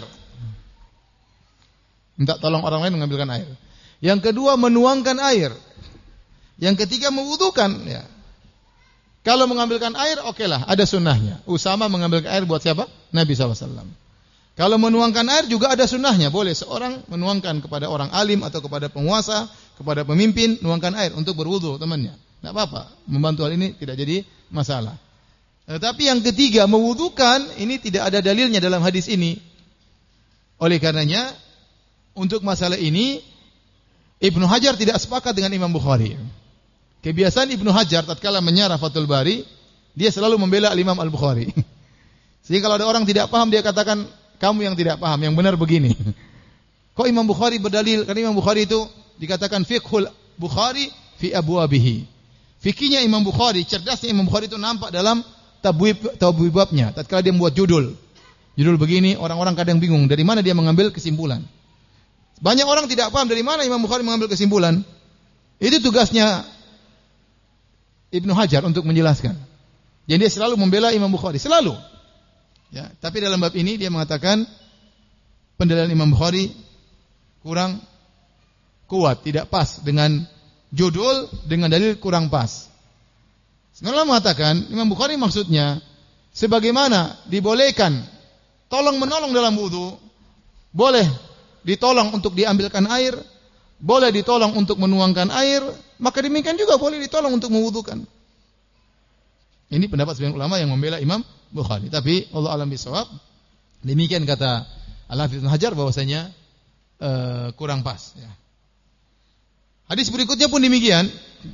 Minta tolong orang lain mengambilkan air. Yang kedua menuangkan air. Yang ketiga mewudukan. Ya. Kalau mengambilkan air, okelah, ada sunnahnya. Usamah mengambilkan air buat siapa? Nabi shallallahu alaihi wasallam. Kalau menuangkan air juga ada sunnahnya. Boleh seorang menuangkan kepada orang alim atau kepada penguasa, kepada pemimpin, menuangkan air untuk berwudu temannya. Tidak apa-apa. Membantu hal ini tidak jadi masalah. Tetapi yang ketiga, mewudukan, ini tidak ada dalilnya dalam hadis ini. Oleh karenanya, untuk masalah ini, Ibnu Hajar tidak sepakat dengan Imam Bukhari. Kebiasaan Ibnu Hajar tatkala menyarah Fathul Bari, dia selalu membela Imam Al-Bukhari. Sehingga kalau ada orang tidak paham, dia katakan, kamu yang tidak paham, yang benar begini. Kok Imam Bukhari berdalil? Karena Imam Bukhari itu dikatakan fiqhul Bukhari fi abwabihi. Fikihnya Imam Bukhari, cerdasnya Imam Bukhari itu nampak dalam tabwib tabwibabnya. Tatkala dia membuat judul, judul begini, orang-orang kadang bingung dari mana dia mengambil kesimpulan. Banyak orang tidak paham dari mana Imam Bukhari mengambil kesimpulan. Itu tugasnya Ibnu Hajar untuk menjelaskan. Jadi dia selalu membela Imam Bukhari, selalu. Ya, tapi dalam bab ini dia mengatakan pendalilan Imam Bukhari kurang kuat, tidak pas dengan judul, dengan dalil kurang pas. Sebenarnya mengatakan Imam Bukhari maksudnya sebagaimana dibolehkan tolong menolong dalam wudu, boleh ditolong untuk diambilkan air, boleh ditolong untuk menuangkan air, maka demikian juga boleh ditolong untuk mewudukan. Ini pendapat sebagian ulama yang membela Imam Bukhari. Tapi Allah alam bisawab, demikian kata Al-Hafidz Ibnu Hajar bahwasanya uh, kurang pas. Ya. Hadis berikutnya pun demikian,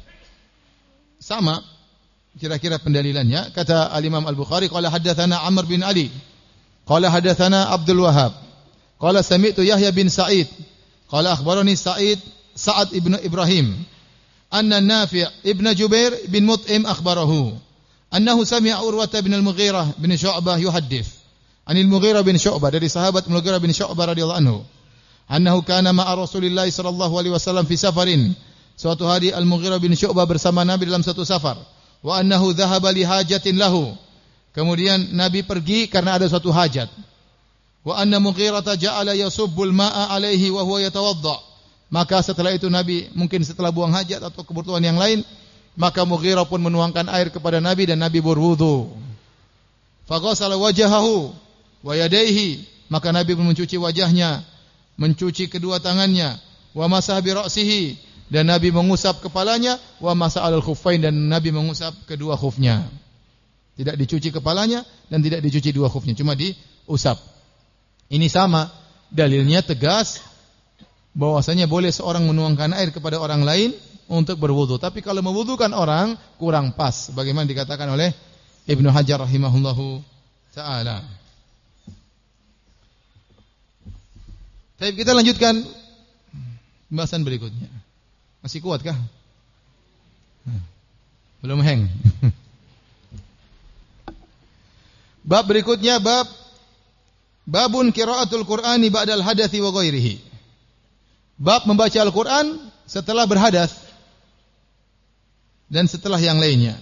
sama kira-kira pendalilannya. Kata Al-Imam Al-Bukhari, qala haddatsana Amr bin Ali, qala haddatsana Abdul Wahhab, qala sami'tu Yahya bin Sa'id, qala akhbarani Sa'id Sa'ad ibn Ibrahim, anna Nafi' ibn Jubair bin Mut'im akhbarahu annahu sami'a Urwah bin Al-Mughirah bin Syu'bah yuhaddits anil Mughirah bin Syu'bah, dari sahabat Mughirah bin Syu'bah radhiyallahu anhu, annahu kana ma'a Rasulillah sallallahu alaihi wasallam fi safarin. Suatu hari Al-Mughirah bin Syu'bah bersama Nabi dalam satu safar. Wa annahu dhahaba li hajatin lahu. Kemudian Nabi pergi karena ada suatu hajat. Wa anna Mughirah ja'ala yasubbul ma'a alaihi wa huwa yatawadda. Maka setelah itu Nabi mungkin setelah buang hajat atau kebutuhan yang lain, maka Mughirah pun menuangkan air kepada Nabi dan Nabi berwudu. Faghasala wajhahu wa yadayhi, maka Nabi pun mencuci wajahnya, mencuci kedua tangannya, wa masaha bi ra'sihi, dan Nabi mengusap kepalanya, wa masaha al khuffain, dan Nabi mengusap kedua khufnya. Tidak dicuci kepalanya dan tidak dicuci dua khufnya, cuma diusap. Ini sama, dalilnya tegas bahwasanya boleh seorang menuangkan air kepada orang lain untuk berwudu. Tapi kalau mewudukan orang kurang pas, bagaimana dikatakan oleh Ibnu Hajar rahimahullahu taala. Baik, kita lanjutkan pembahasan berikutnya. Masih kuatkah? Belum hang. Bab berikutnya, bab babun qiraatul Qur'ani ba'dal hadatsy wa ghairihi. Bab membaca Al-Qur'an setelah berhadas dan setelah yang lainnya.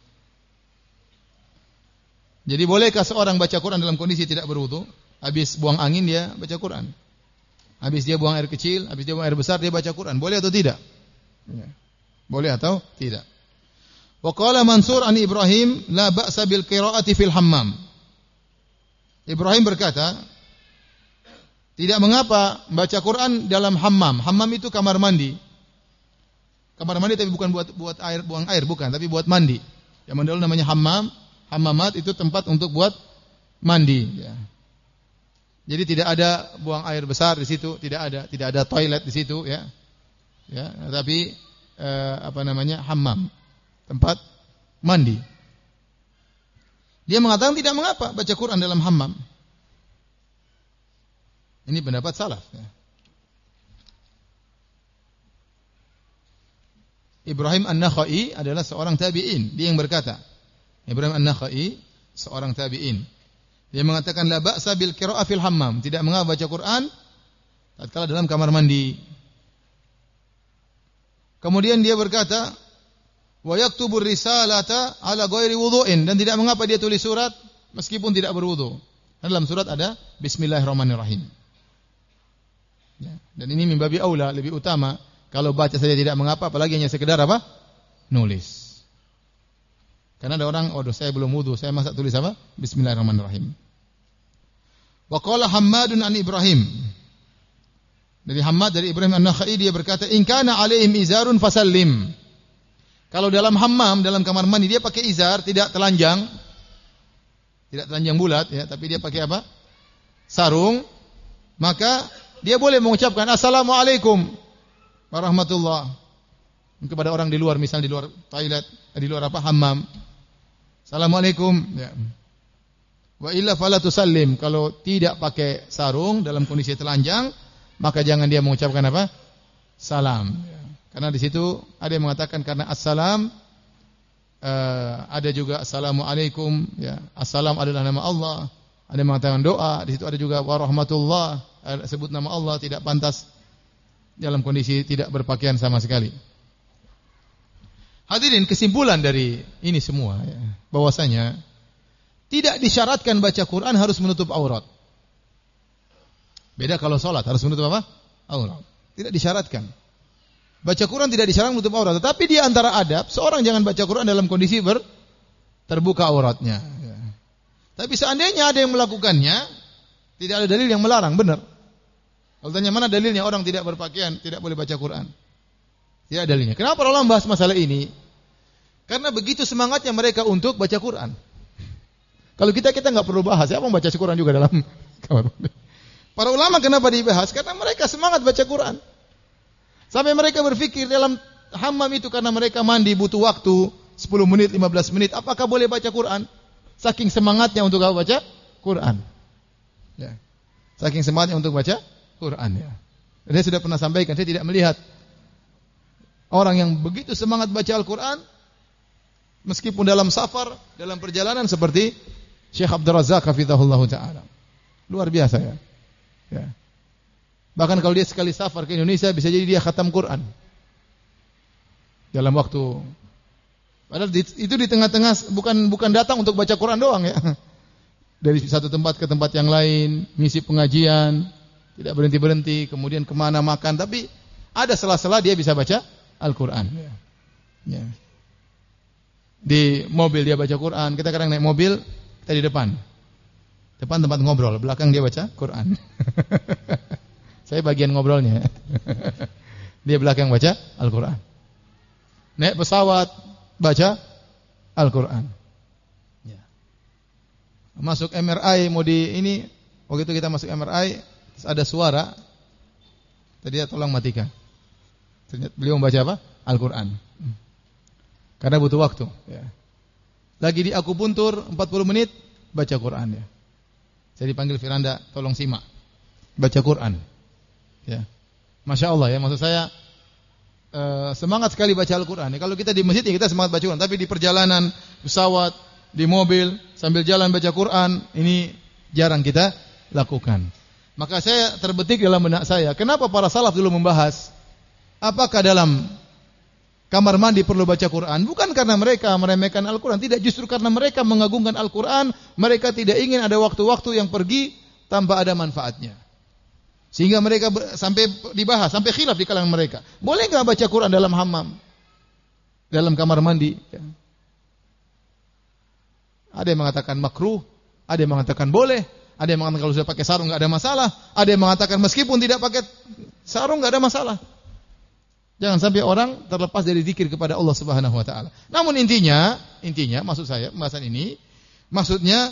Jadi bolehkah seorang baca Quran dalam kondisi tidak berwudu? Habis buang angin dia baca Quran. Habis dia buang air kecil, habis dia buang air besar dia baca Quran. Boleh atau tidak? Ya. Boleh atau tidak? Wa qala Mansur an Ibrahim la ba'sa bil qiraati fil hammam. Ibrahim berkata, tidak mengapa baca Quran dalam hammam. Hammam itu kamar mandi. Kamar mandi tapi bukan buat buat air, buang air, bukan, tapi buat mandi. Yang dulu namanya hammam, hammamat itu tempat untuk buat mandi. Ya. Jadi tidak ada buang air besar di situ, tidak ada, tidak ada toilet di situ, ya, ya. Tapi eh, apa namanya hammam, tempat mandi. Dia mengatakan tidak mengapa baca Quran dalam hammam. Ini pendapat salaf. Ya. Ibrahim An-Nakhai adalah seorang tabi'in. Dia yang berkata, Ibrahim An-Nakhai seorang tabi'in. Dia mengatakan la ba'sa bil qira'ah fil hammam, tidak mengapa baca Quran tatkala dalam kamar mandi. Kemudian dia berkata, wa yaktubur risalata ala ghairi wudhu'in, dan tidak mengapa dia tulis surat meskipun tidak berwudu. Dalam surat ada bismillahirrahmanirrahim. Ya, dan ini min babi aula, lebih utama. Kalau baca saja tidak mengapa, apalagi hanya sekedar apa? Nulis. Karena ada orang, waduh saya belum wudu, saya masa tulis apa? Bismillahirrahmanirrahim. Wa qala Hammadun an Ibrahim. Dari Hammad, dari Ibrahim An-Nakhai, dia berkata, in kana alaihim izarun fasallim. Kalau dalam hammam, dalam kamar mandi, dia pakai izar, tidak telanjang. Tidak telanjang bulat, ya, tapi dia pakai apa? Sarung. Maka dia boleh mengucapkan assalamualaikum warahmatullah kepada orang di luar, misalnya di luar toilet, di luar apa hammam. Assalamualaikum, ya. Wa illa fala tusallim. Kalau tidak pakai sarung dalam kondisi telanjang, maka jangan dia mengucapkan apa? Salam. Ya. Karena di situ ada yang mengatakan karena assalam, uh, ada juga assalamualaikum, ya. Assalam adalah nama Allah. Ada yang mengatakan doa, di situ ada juga warahmatullah, sebut nama Allah, tidak pantas dalam kondisi tidak berpakaian sama sekali. Hadirin, kesimpulan dari ini semua, ya, bahwasanya tidak disyaratkan baca Quran harus menutup aurat. Beda kalau sholat harus menutup apa? Aurat. Tidak disyaratkan. Baca Quran tidak disyaratkan menutup aurat. Tetapi di antara adab, seorang jangan baca Quran dalam kondisi ber, terbuka auratnya. Ya. Tapi seandainya ada yang melakukannya, tidak ada dalil yang melarang, benar. Kalau tanya mana dalilnya orang tidak berpakaian tidak boleh baca Quran? Tidak dalilnya. Kenapa para ulama bahas masalah ini? Karena begitu semangatnya mereka untuk baca Quran. Kalau kita kita nggak perlu bahas, siapa membaca Quran juga dalam kamar mandi. Para ulama kenapa dibahas? Karena mereka semangat baca Quran. Sampai mereka berpikir dalam hammam itu karena mereka mandi butuh waktu sepuluh menit, lima belas menit. Apakah boleh baca Quran? Saking semangatnya untuk baca Quran. Ya. Saking semangatnya untuk baca Quran. Ya. Dan saya sudah pernah sampaikan, saya tidak melihat orang yang begitu semangat baca Al-Quran, meskipun dalam safar, dalam perjalanan seperti Syekh Abdul Razak hafizahullah ta'ala. Luar biasa ya. Ya. Bahkan kalau dia sekali safar ke Indonesia, bisa jadi dia khatam Quran. Dalam waktu. Padahal itu di tengah-tengah, bukan bukan datang untuk baca Quran doang ya. Dari satu tempat ke tempat yang lain, misi pengajian, tidak berhenti-berhenti, kemudian kemana makan. Tapi ada sela-sela dia bisa baca Al-Quran. Ya. Ya. Di mobil dia baca Quran. Kita kadang naik mobil, kita di depan. Depan tempat ngobrol, belakang dia baca Quran. Saya bagian ngobrolnya. Dia belakang baca Al-Quran. Naik pesawat, baca Al-Quran. Ya. Masuk M R I, mau di ini, waktu itu kita masuk M R I, terus ada suara, tadi dia tolong matikan. Ternyata beliau membaca apa? Al-Quran. Karena butuh waktu. Ya. Lagi di akupuntur empat puluh menit, baca Quran ya. Saya dipanggil Firanda, tolong simak. Baca Quran. Ya. Masya Allah ya, maksud saya uh, semangat sekali baca Al-Quran. Ya, kalau kita di masjid ya kita semangat baca Quran, tapi di perjalanan, pesawat, di mobil, sambil jalan baca Quran, ini jarang kita lakukan. Maka saya terbetik dalam benak saya, kenapa para salaf dulu membahas apakah dalam kamar mandi perlu baca Quran? Bukan karena mereka meremehkan Al-Quran, tidak, justru karena mereka mengagungkan Al-Quran, mereka tidak ingin ada waktu-waktu yang pergi tanpa ada manfaatnya. Sehingga mereka ber, sampai dibahas, sampai khilaf di kalangan mereka. Boleh enggak baca Quran dalam hammam? Dalam kamar mandi? Ya. Ada yang mengatakan makruh, ada yang mengatakan boleh, ada yang mengatakan kalau sudah pakai sarung enggak ada masalah, ada yang mengatakan meskipun tidak pakai sarung enggak ada masalah. Jangan sampai orang terlepas dari zikir kepada Allah Subhanahu wa taala. Namun intinya, intinya maksud saya pembahasan ini, maksudnya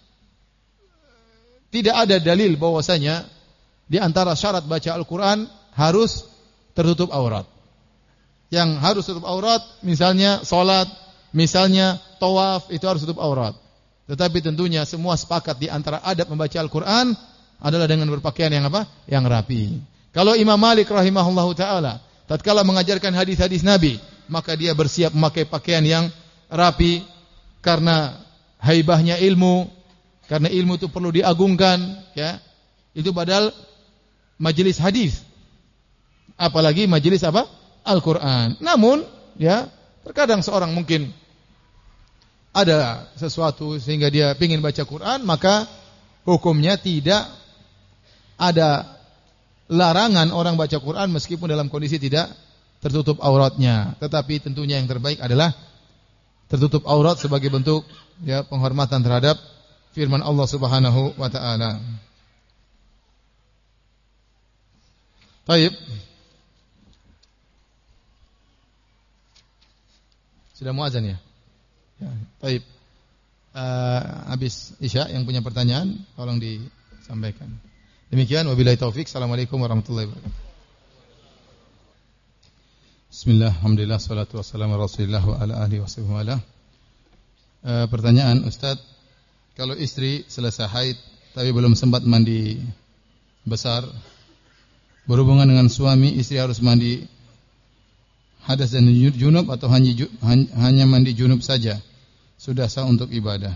tidak ada dalil bahwasanya di antara syarat baca Al-Quran harus tertutup aurat. Yang harus tutup aurat, misalnya salat, misalnya tawaf, itu harus tutup aurat. Tetapi tentunya semua sepakat di antara adab membaca Al-Quran adalah dengan berpakaian yang apa? Yang rapi. Kalau Imam Malik rahimahullahu taala tatkala mengajarkan hadis-hadis Nabi, maka dia bersiap memakai pakaian yang rapi karena haibahnya ilmu, karena ilmu itu perlu diagungkan, ya. Itu padahal majelis hadis. Apalagi majelis apa? Al-Qur'an. Namun, ya, terkadang seorang mungkin ada sesuatu sehingga dia ingin baca Quran, maka hukumnya tidak ada larangan orang baca Quran meskipun dalam kondisi tidak tertutup auratnya. Tetapi tentunya yang terbaik adalah tertutup aurat sebagai bentuk ya penghormatan terhadap firman Allah Subhanahu wa taala. Baik. Sudah muazan ya? Ya, baik. Uh, habis Isya yang punya pertanyaan tolong disampaikan. Demikian wabillahi taufik. Assalamualaikum warahmatullahi wabarakatuh. Bismillah, alhamdulillah, salatu wassalamu ala Rasulillah wa ala alihi wasallam. Uh, pertanyaan Ustaz, kalau istri selesai haid tapi belum sempat mandi besar, berhubungan dengan suami, istri harus mandi hadas dan junub atau hanya hanya mandi junub saja sudah sah untuk ibadah?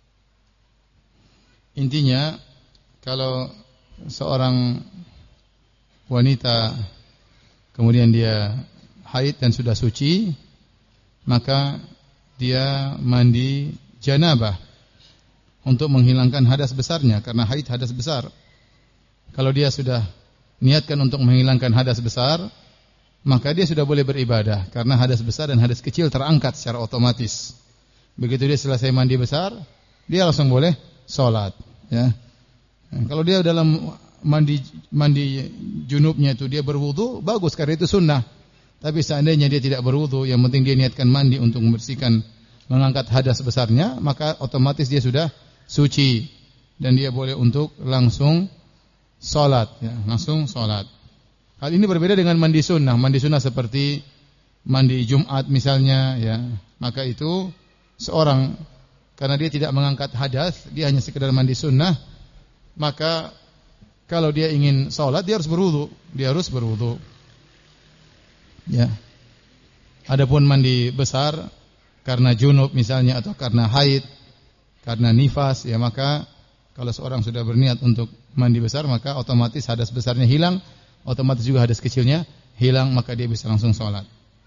Intinya kalau seorang wanita kemudian dia haid dan sudah suci, maka dia mandi janabah untuk menghilangkan hadas besarnya, karena haid hadas besar. Kalau dia sudah niatkan untuk menghilangkan hadas besar, maka dia sudah boleh beribadah, karena hadas besar dan hadas kecil terangkat secara otomatis. Begitu dia selesai mandi besar, dia langsung boleh sholat. Ya. Nah, kalau dia dalam mandi mandi junubnya itu dia berwudu, bagus karena itu sunnah. Tapi seandainya dia tidak berwudu, yang penting dia niatkan mandi untuk membersihkan, mengangkat hadas besarnya, maka otomatis dia sudah suci dan dia boleh untuk langsung salat, ya, langsung salat. Hal ini berbeda dengan mandi sunnah. Mandi sunnah seperti mandi Jumat misalnya, ya, maka itu seorang karena dia tidak mengangkat hadas, dia hanya sekedar mandi sunnah, maka kalau dia ingin salat dia harus berwudu, dia harus berwudu. Ya. Adapun mandi besar karena junub misalnya atau karena haid, karena nifas, ya maka kalau seorang sudah berniat untuk mandi besar maka otomatis hadas besarnya hilang, otomatis juga hadas kecilnya hilang, maka dia bisa langsung salat.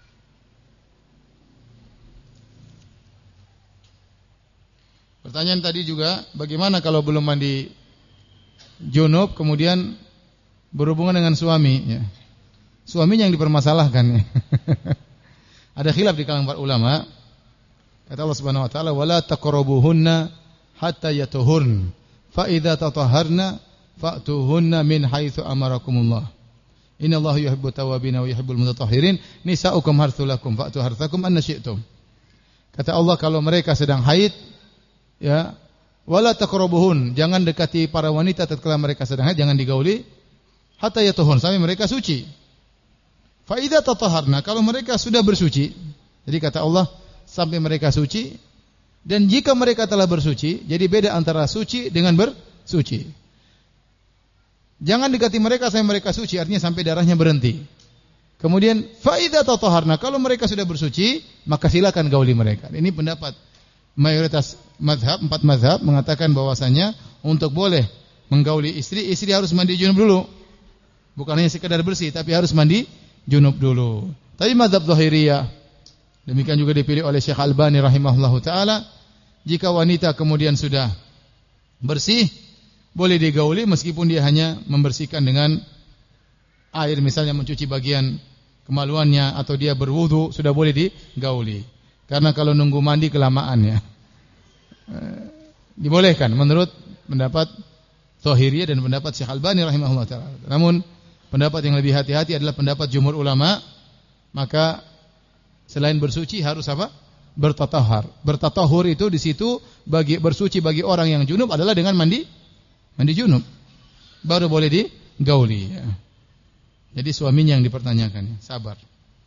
Pertanyaan tadi juga, bagaimana kalau belum mandi junub kemudian berhubungan dengan suami, ya. Suaminya yang dipermasalahkan. Ada khilaf di kalangan para ulama. Kata Allah Subhanahu wa taala, "Wala taqrabuhunna hatta yatuhurn, fa idza tatahharna fa'tuhunna min haitsu amarakumullah. Innallaha yuhibbut tawwabin wa yuhibbul mutatahhirin. Nisa'ukum harthul lakum fa'tu harthakum anna syi'tum." Kata Allah, kalau mereka sedang haid, ya, wala taqrabuhun, jangan dekati para wanita tatkala mereka sedang haid, jangan digauli hatta yatuhurn, sampai mereka suci. Fa idza tatahharna, kalau mereka sudah bersuci. Jadi kata Allah, sampai mereka suci, dan jika mereka telah bersuci, jadi beda antara suci dengan bersuci. Jangan dekati mereka sampai mereka suci, artinya sampai darahnya berhenti. Kemudian fa idza tatahharna, kalau mereka sudah bersuci, maka silakan gauli mereka. Ini pendapat mayoritas mazhab, empat mazhab mengatakan bahwasanya untuk boleh menggauli istri, istri harus mandi junub dulu. Bukan hanya sekedar bersih, tapi harus mandi junub dulu. Tapi mazhab Zahiriyah, demikian juga dipilih oleh Syekh Albani rahimahullahu taala, jika wanita kemudian sudah bersih, boleh digauli meskipun dia hanya membersihkan dengan air, misalnya mencuci bagian kemaluannya atau dia berwudu, sudah boleh digauli. Karena kalau nunggu mandi kelamaan, ya. E, dibolehkan menurut pendapat Zahiriyah dan pendapat Syekh Albani rahimahullahu taala. Namun pendapat yang lebih hati-hati adalah pendapat jumhur ulama, maka selain bersuci harus apa? Bertatahhar. Bertatahhur itu di situ bagi bersuci bagi orang yang junub adalah dengan mandi mandi junub. Baru boleh digauli, ya. Jadi suaminya yang dipertanyakan, sabar.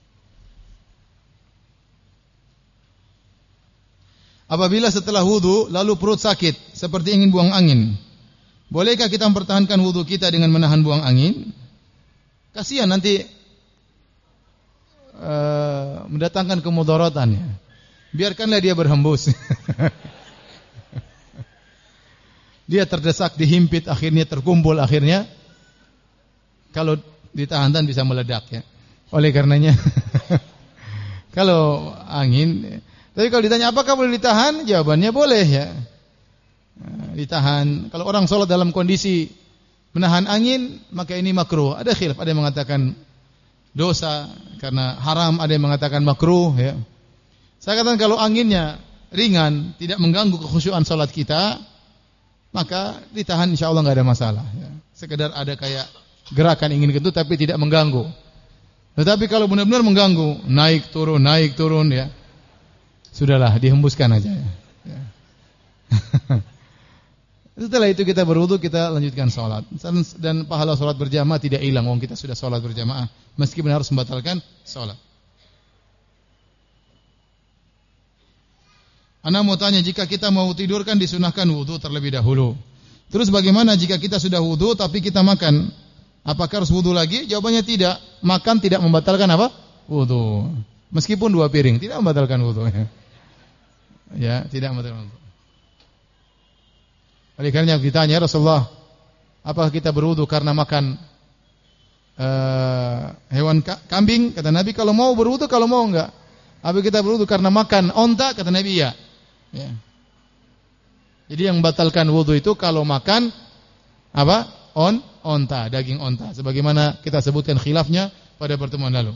Apabila setelah wudu lalu perut sakit seperti ingin buang angin, bolehkah kita mempertahankan wudu kita dengan menahan buang angin? Kasihan nanti uh, mendatangkan kemudaratan, ya. Biarkanlah dia berhembus. Dia terdesak, dihimpit, akhirnya terkumpul, akhirnya kalau ditahan bisa meledak, ya. Oleh karenanya kalau angin, tapi kalau ditanya apakah boleh ditahan, jawabannya boleh, ya. Nah, ditahan. Kalau orang sholat dalam kondisi menahan angin, maka ini makruh. Ada khilaf, ada yang mengatakan dosa karena haram, ada yang mengatakan makruh, ya. Saya katakan kalau anginnya ringan, tidak mengganggu kekhusyuan salat kita, maka ditahan insyaallah enggak ada masalah, ya. Sekedar ada kayak gerakan ingin kentut tapi tidak mengganggu. Tetapi kalau benar-benar mengganggu, naik turun naik turun, ya, sudahlah dihembuskan aja, ya. Ya. Setelah itu kita berwudu, kita lanjutkan salat. Dan pahala salat berjamaah tidak hilang, wong kita sudah salat berjamaah meskipun harus membatalkan salat. Ana mau tanya, jika kita mau tidur kan disunahkan wudu terlebih dahulu. Terus bagaimana jika kita sudah wudu tapi kita makan? Apakah harus wudu lagi? Jawabannya tidak. Makan tidak membatalkan apa? Wudu. Meskipun dua piring tidak membatalkan wudu. Ya, tidak membatalkan wudu. Oleh karena ditanya, Rasulullah, apakah kita berwudu karena makan uh, hewan kambing? Kata Nabi, kalau mau berwudu, kalau mau enggak. Apakah kita berwudu karena makan onta? Kata Nabi, ya. Ya. Jadi yang membatalkan wudu itu kalau makan apa? On, onta, daging onta. Sebagaimana kita sebutkan khilafnya pada pertemuan lalu.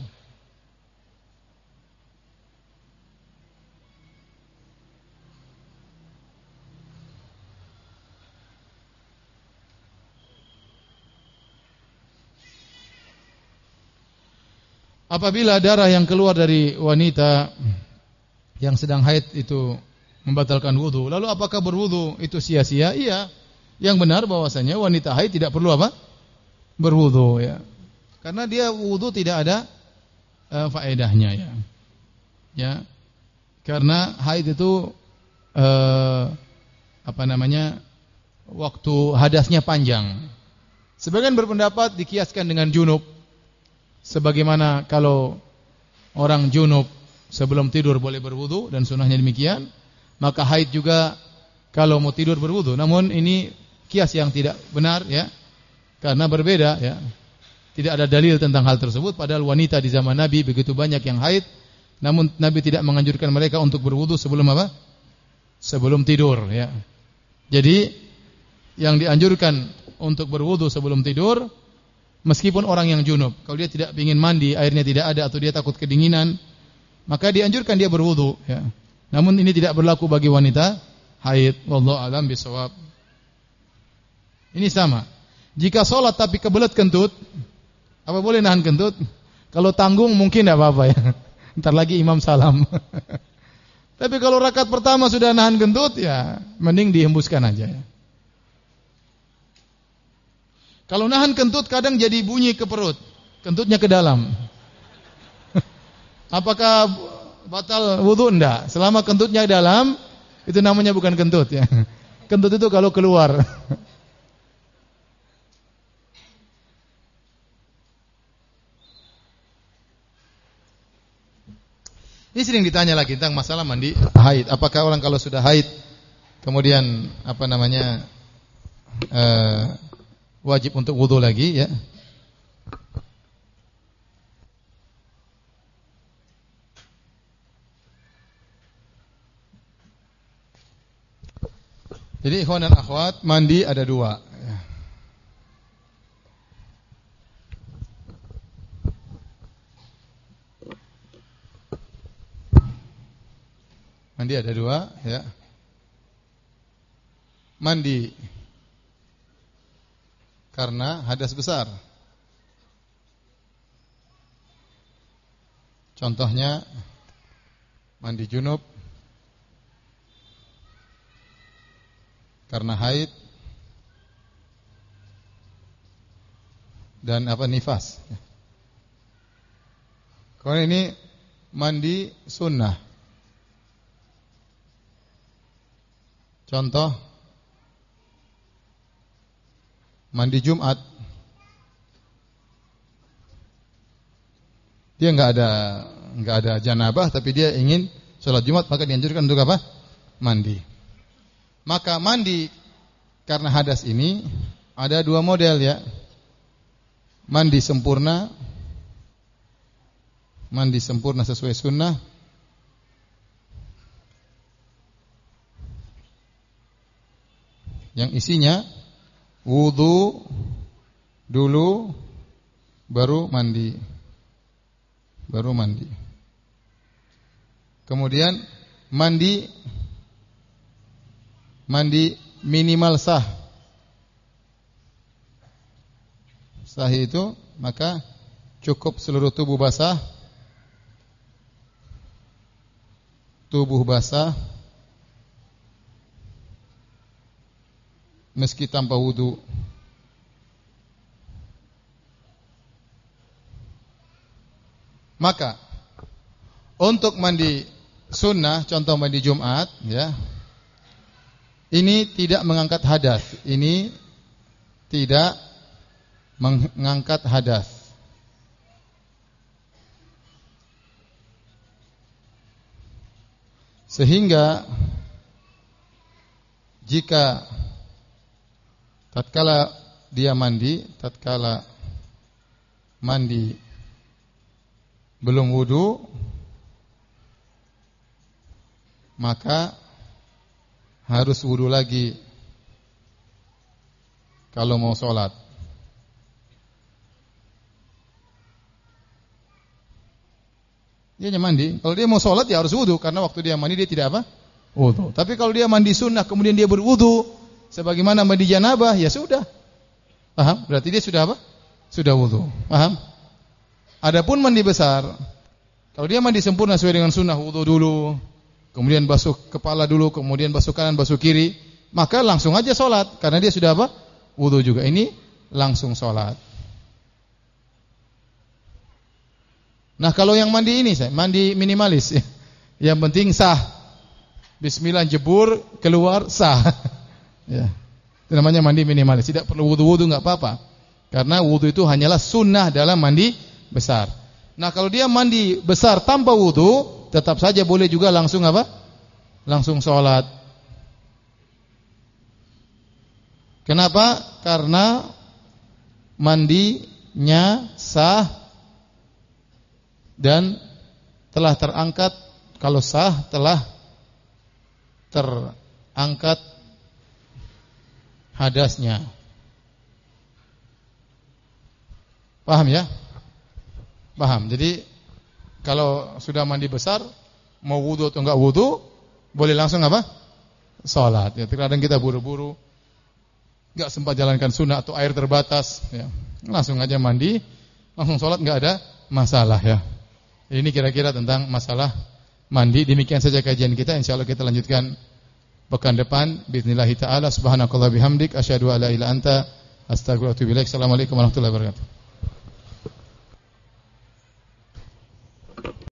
apabila darah yang keluar dari wanita yang sedang haid itu membatalkan wudu, lalu apakah berwudu itu sia-sia? Iya. Yang benar bahwasanya wanita haid tidak perlu apa? Berwudu ya. Karena dia wudu tidak ada uh, faedahnya ya. Ya. Karena haid itu uh, apa namanya? Waktu hadasnya panjang. Sebagian berpendapat dikiaskan dengan junub. Sebagaimana kalau orang junub sebelum tidur boleh berwudu dan sunnahnya demikian, maka haid juga kalau mau tidur berwudu. Namun ini kias yang tidak benar ya. Karena berbeda ya. Tidak ada dalil tentang hal tersebut, padahal wanita di zaman Nabi begitu banyak yang haid, namun Nabi tidak menganjurkan mereka untuk berwudu sebelum apa? Sebelum tidur ya. Jadi yang dianjurkan untuk berwudu sebelum tidur meskipun orang yang junub. Kalau dia tidak ingin mandi, airnya tidak ada atau dia takut kedinginan, maka dianjurkan dia berwudu ya. Namun ini tidak berlaku bagi wanita haid. Wallahu a'lam bishawab. Ini sama. Jika sholat tapi kebelet kentut, apa boleh nahan kentut? Kalau tanggung mungkin tidak apa-apa ya. Ntar lagi imam salam. Tapi kalau rakaat pertama sudah nahan kentut ya, mending dihembuskan aja ya. Kalau nahan kentut kadang jadi bunyi ke perut, kentutnya ke dalam. Apakah batal wudu? Enggak. Selama kentutnya dalam, itu namanya bukan kentut ya. Kentut itu kalau keluar. Ini sering ditanya lagi tentang masalah mandi haid. Apakah orang kalau sudah haid kemudian apa namanya uh, wajib untuk wudu lagi ya? Jadi ikhwan dan akhwat, mandi ada dua. Mandi ada dua, ya. Mandi karena hadas besar. Contohnya mandi junub karena haid dan apa nifas. Kalau ini mandi sunnah. Contoh mandi Jumat. Dia enggak ada enggak ada janabah tapi dia ingin sholat Jumat, maka dianjurkan untuk apa? Mandi. Maka mandi karena hadas ini ada dua model ya. Mandi sempurna, mandi sempurna sesuai sunnah, yang isinya wudu dulu baru mandi, baru mandi. Kemudian mandi mandi minimal sah. Sah itu maka cukup seluruh tubuh basah, tubuh basah meski tanpa wudu. Maka untuk mandi sunnah, contoh mandi Jumat ya, ini tidak mengangkat hadas. Ini tidak mengangkat hadas. Sehingga jika tatkala dia mandi, tatkala mandi belum wudu, maka harus wudu lagi kalau mau sholat. Dia hanya mandi. Kalau dia mau sholat ya harus wudu, karena waktu dia mandi dia tidak apa? Wudu. Tapi kalau dia mandi sunnah kemudian dia berwudu sebagaimana mandi janabah, ya sudah. Paham? Berarti dia sudah apa? Sudah wudu. Paham? Adapun mandi besar, kalau dia mandi sempurna sesuai dengan sunnah, wudu dulu, kemudian basuh kepala dulu, kemudian basuh kanan, basuh kiri, maka langsung aja sholat, karena dia sudah apa? Wudu juga. Ini langsung sholat. Nah kalau yang mandi ini, mandi minimalis, yang penting sah. Bismillah jebur, keluar sah. Ya. Itu namanya mandi minimalis. Tidak perlu wudu-wudu, nggak apa-apa. Karena wudu itu hanyalah sunnah dalam mandi besar. Nah kalau dia mandi besar tanpa wudu, tetap saja boleh juga langsung apa? Langsung sholat. Kenapa? Karena mandinya sah dan telah terangkat, kalau sah telah terangkat hadasnya. Paham ya? Paham. Jadi kalau sudah mandi besar, mau wudu atau enggak wudu, boleh langsung apa? Salat. Ya, terkadang kita buru-buru, enggak sempat jalankan sunnah atau air terbatas, ya. Langsung aja mandi, langsung salat, enggak ada masalah ya. Ini kira-kira tentang masalah mandi. Demikian saja kajian kita. Insyaallah kita lanjutkan pekan depan. Bismillah taala. Subhanakallah bihamdik asyhadu an la ilaha illa anta astaghfiruka wa atubu ilaik. Assalamualaikum warahmatullahi wabarakatuh.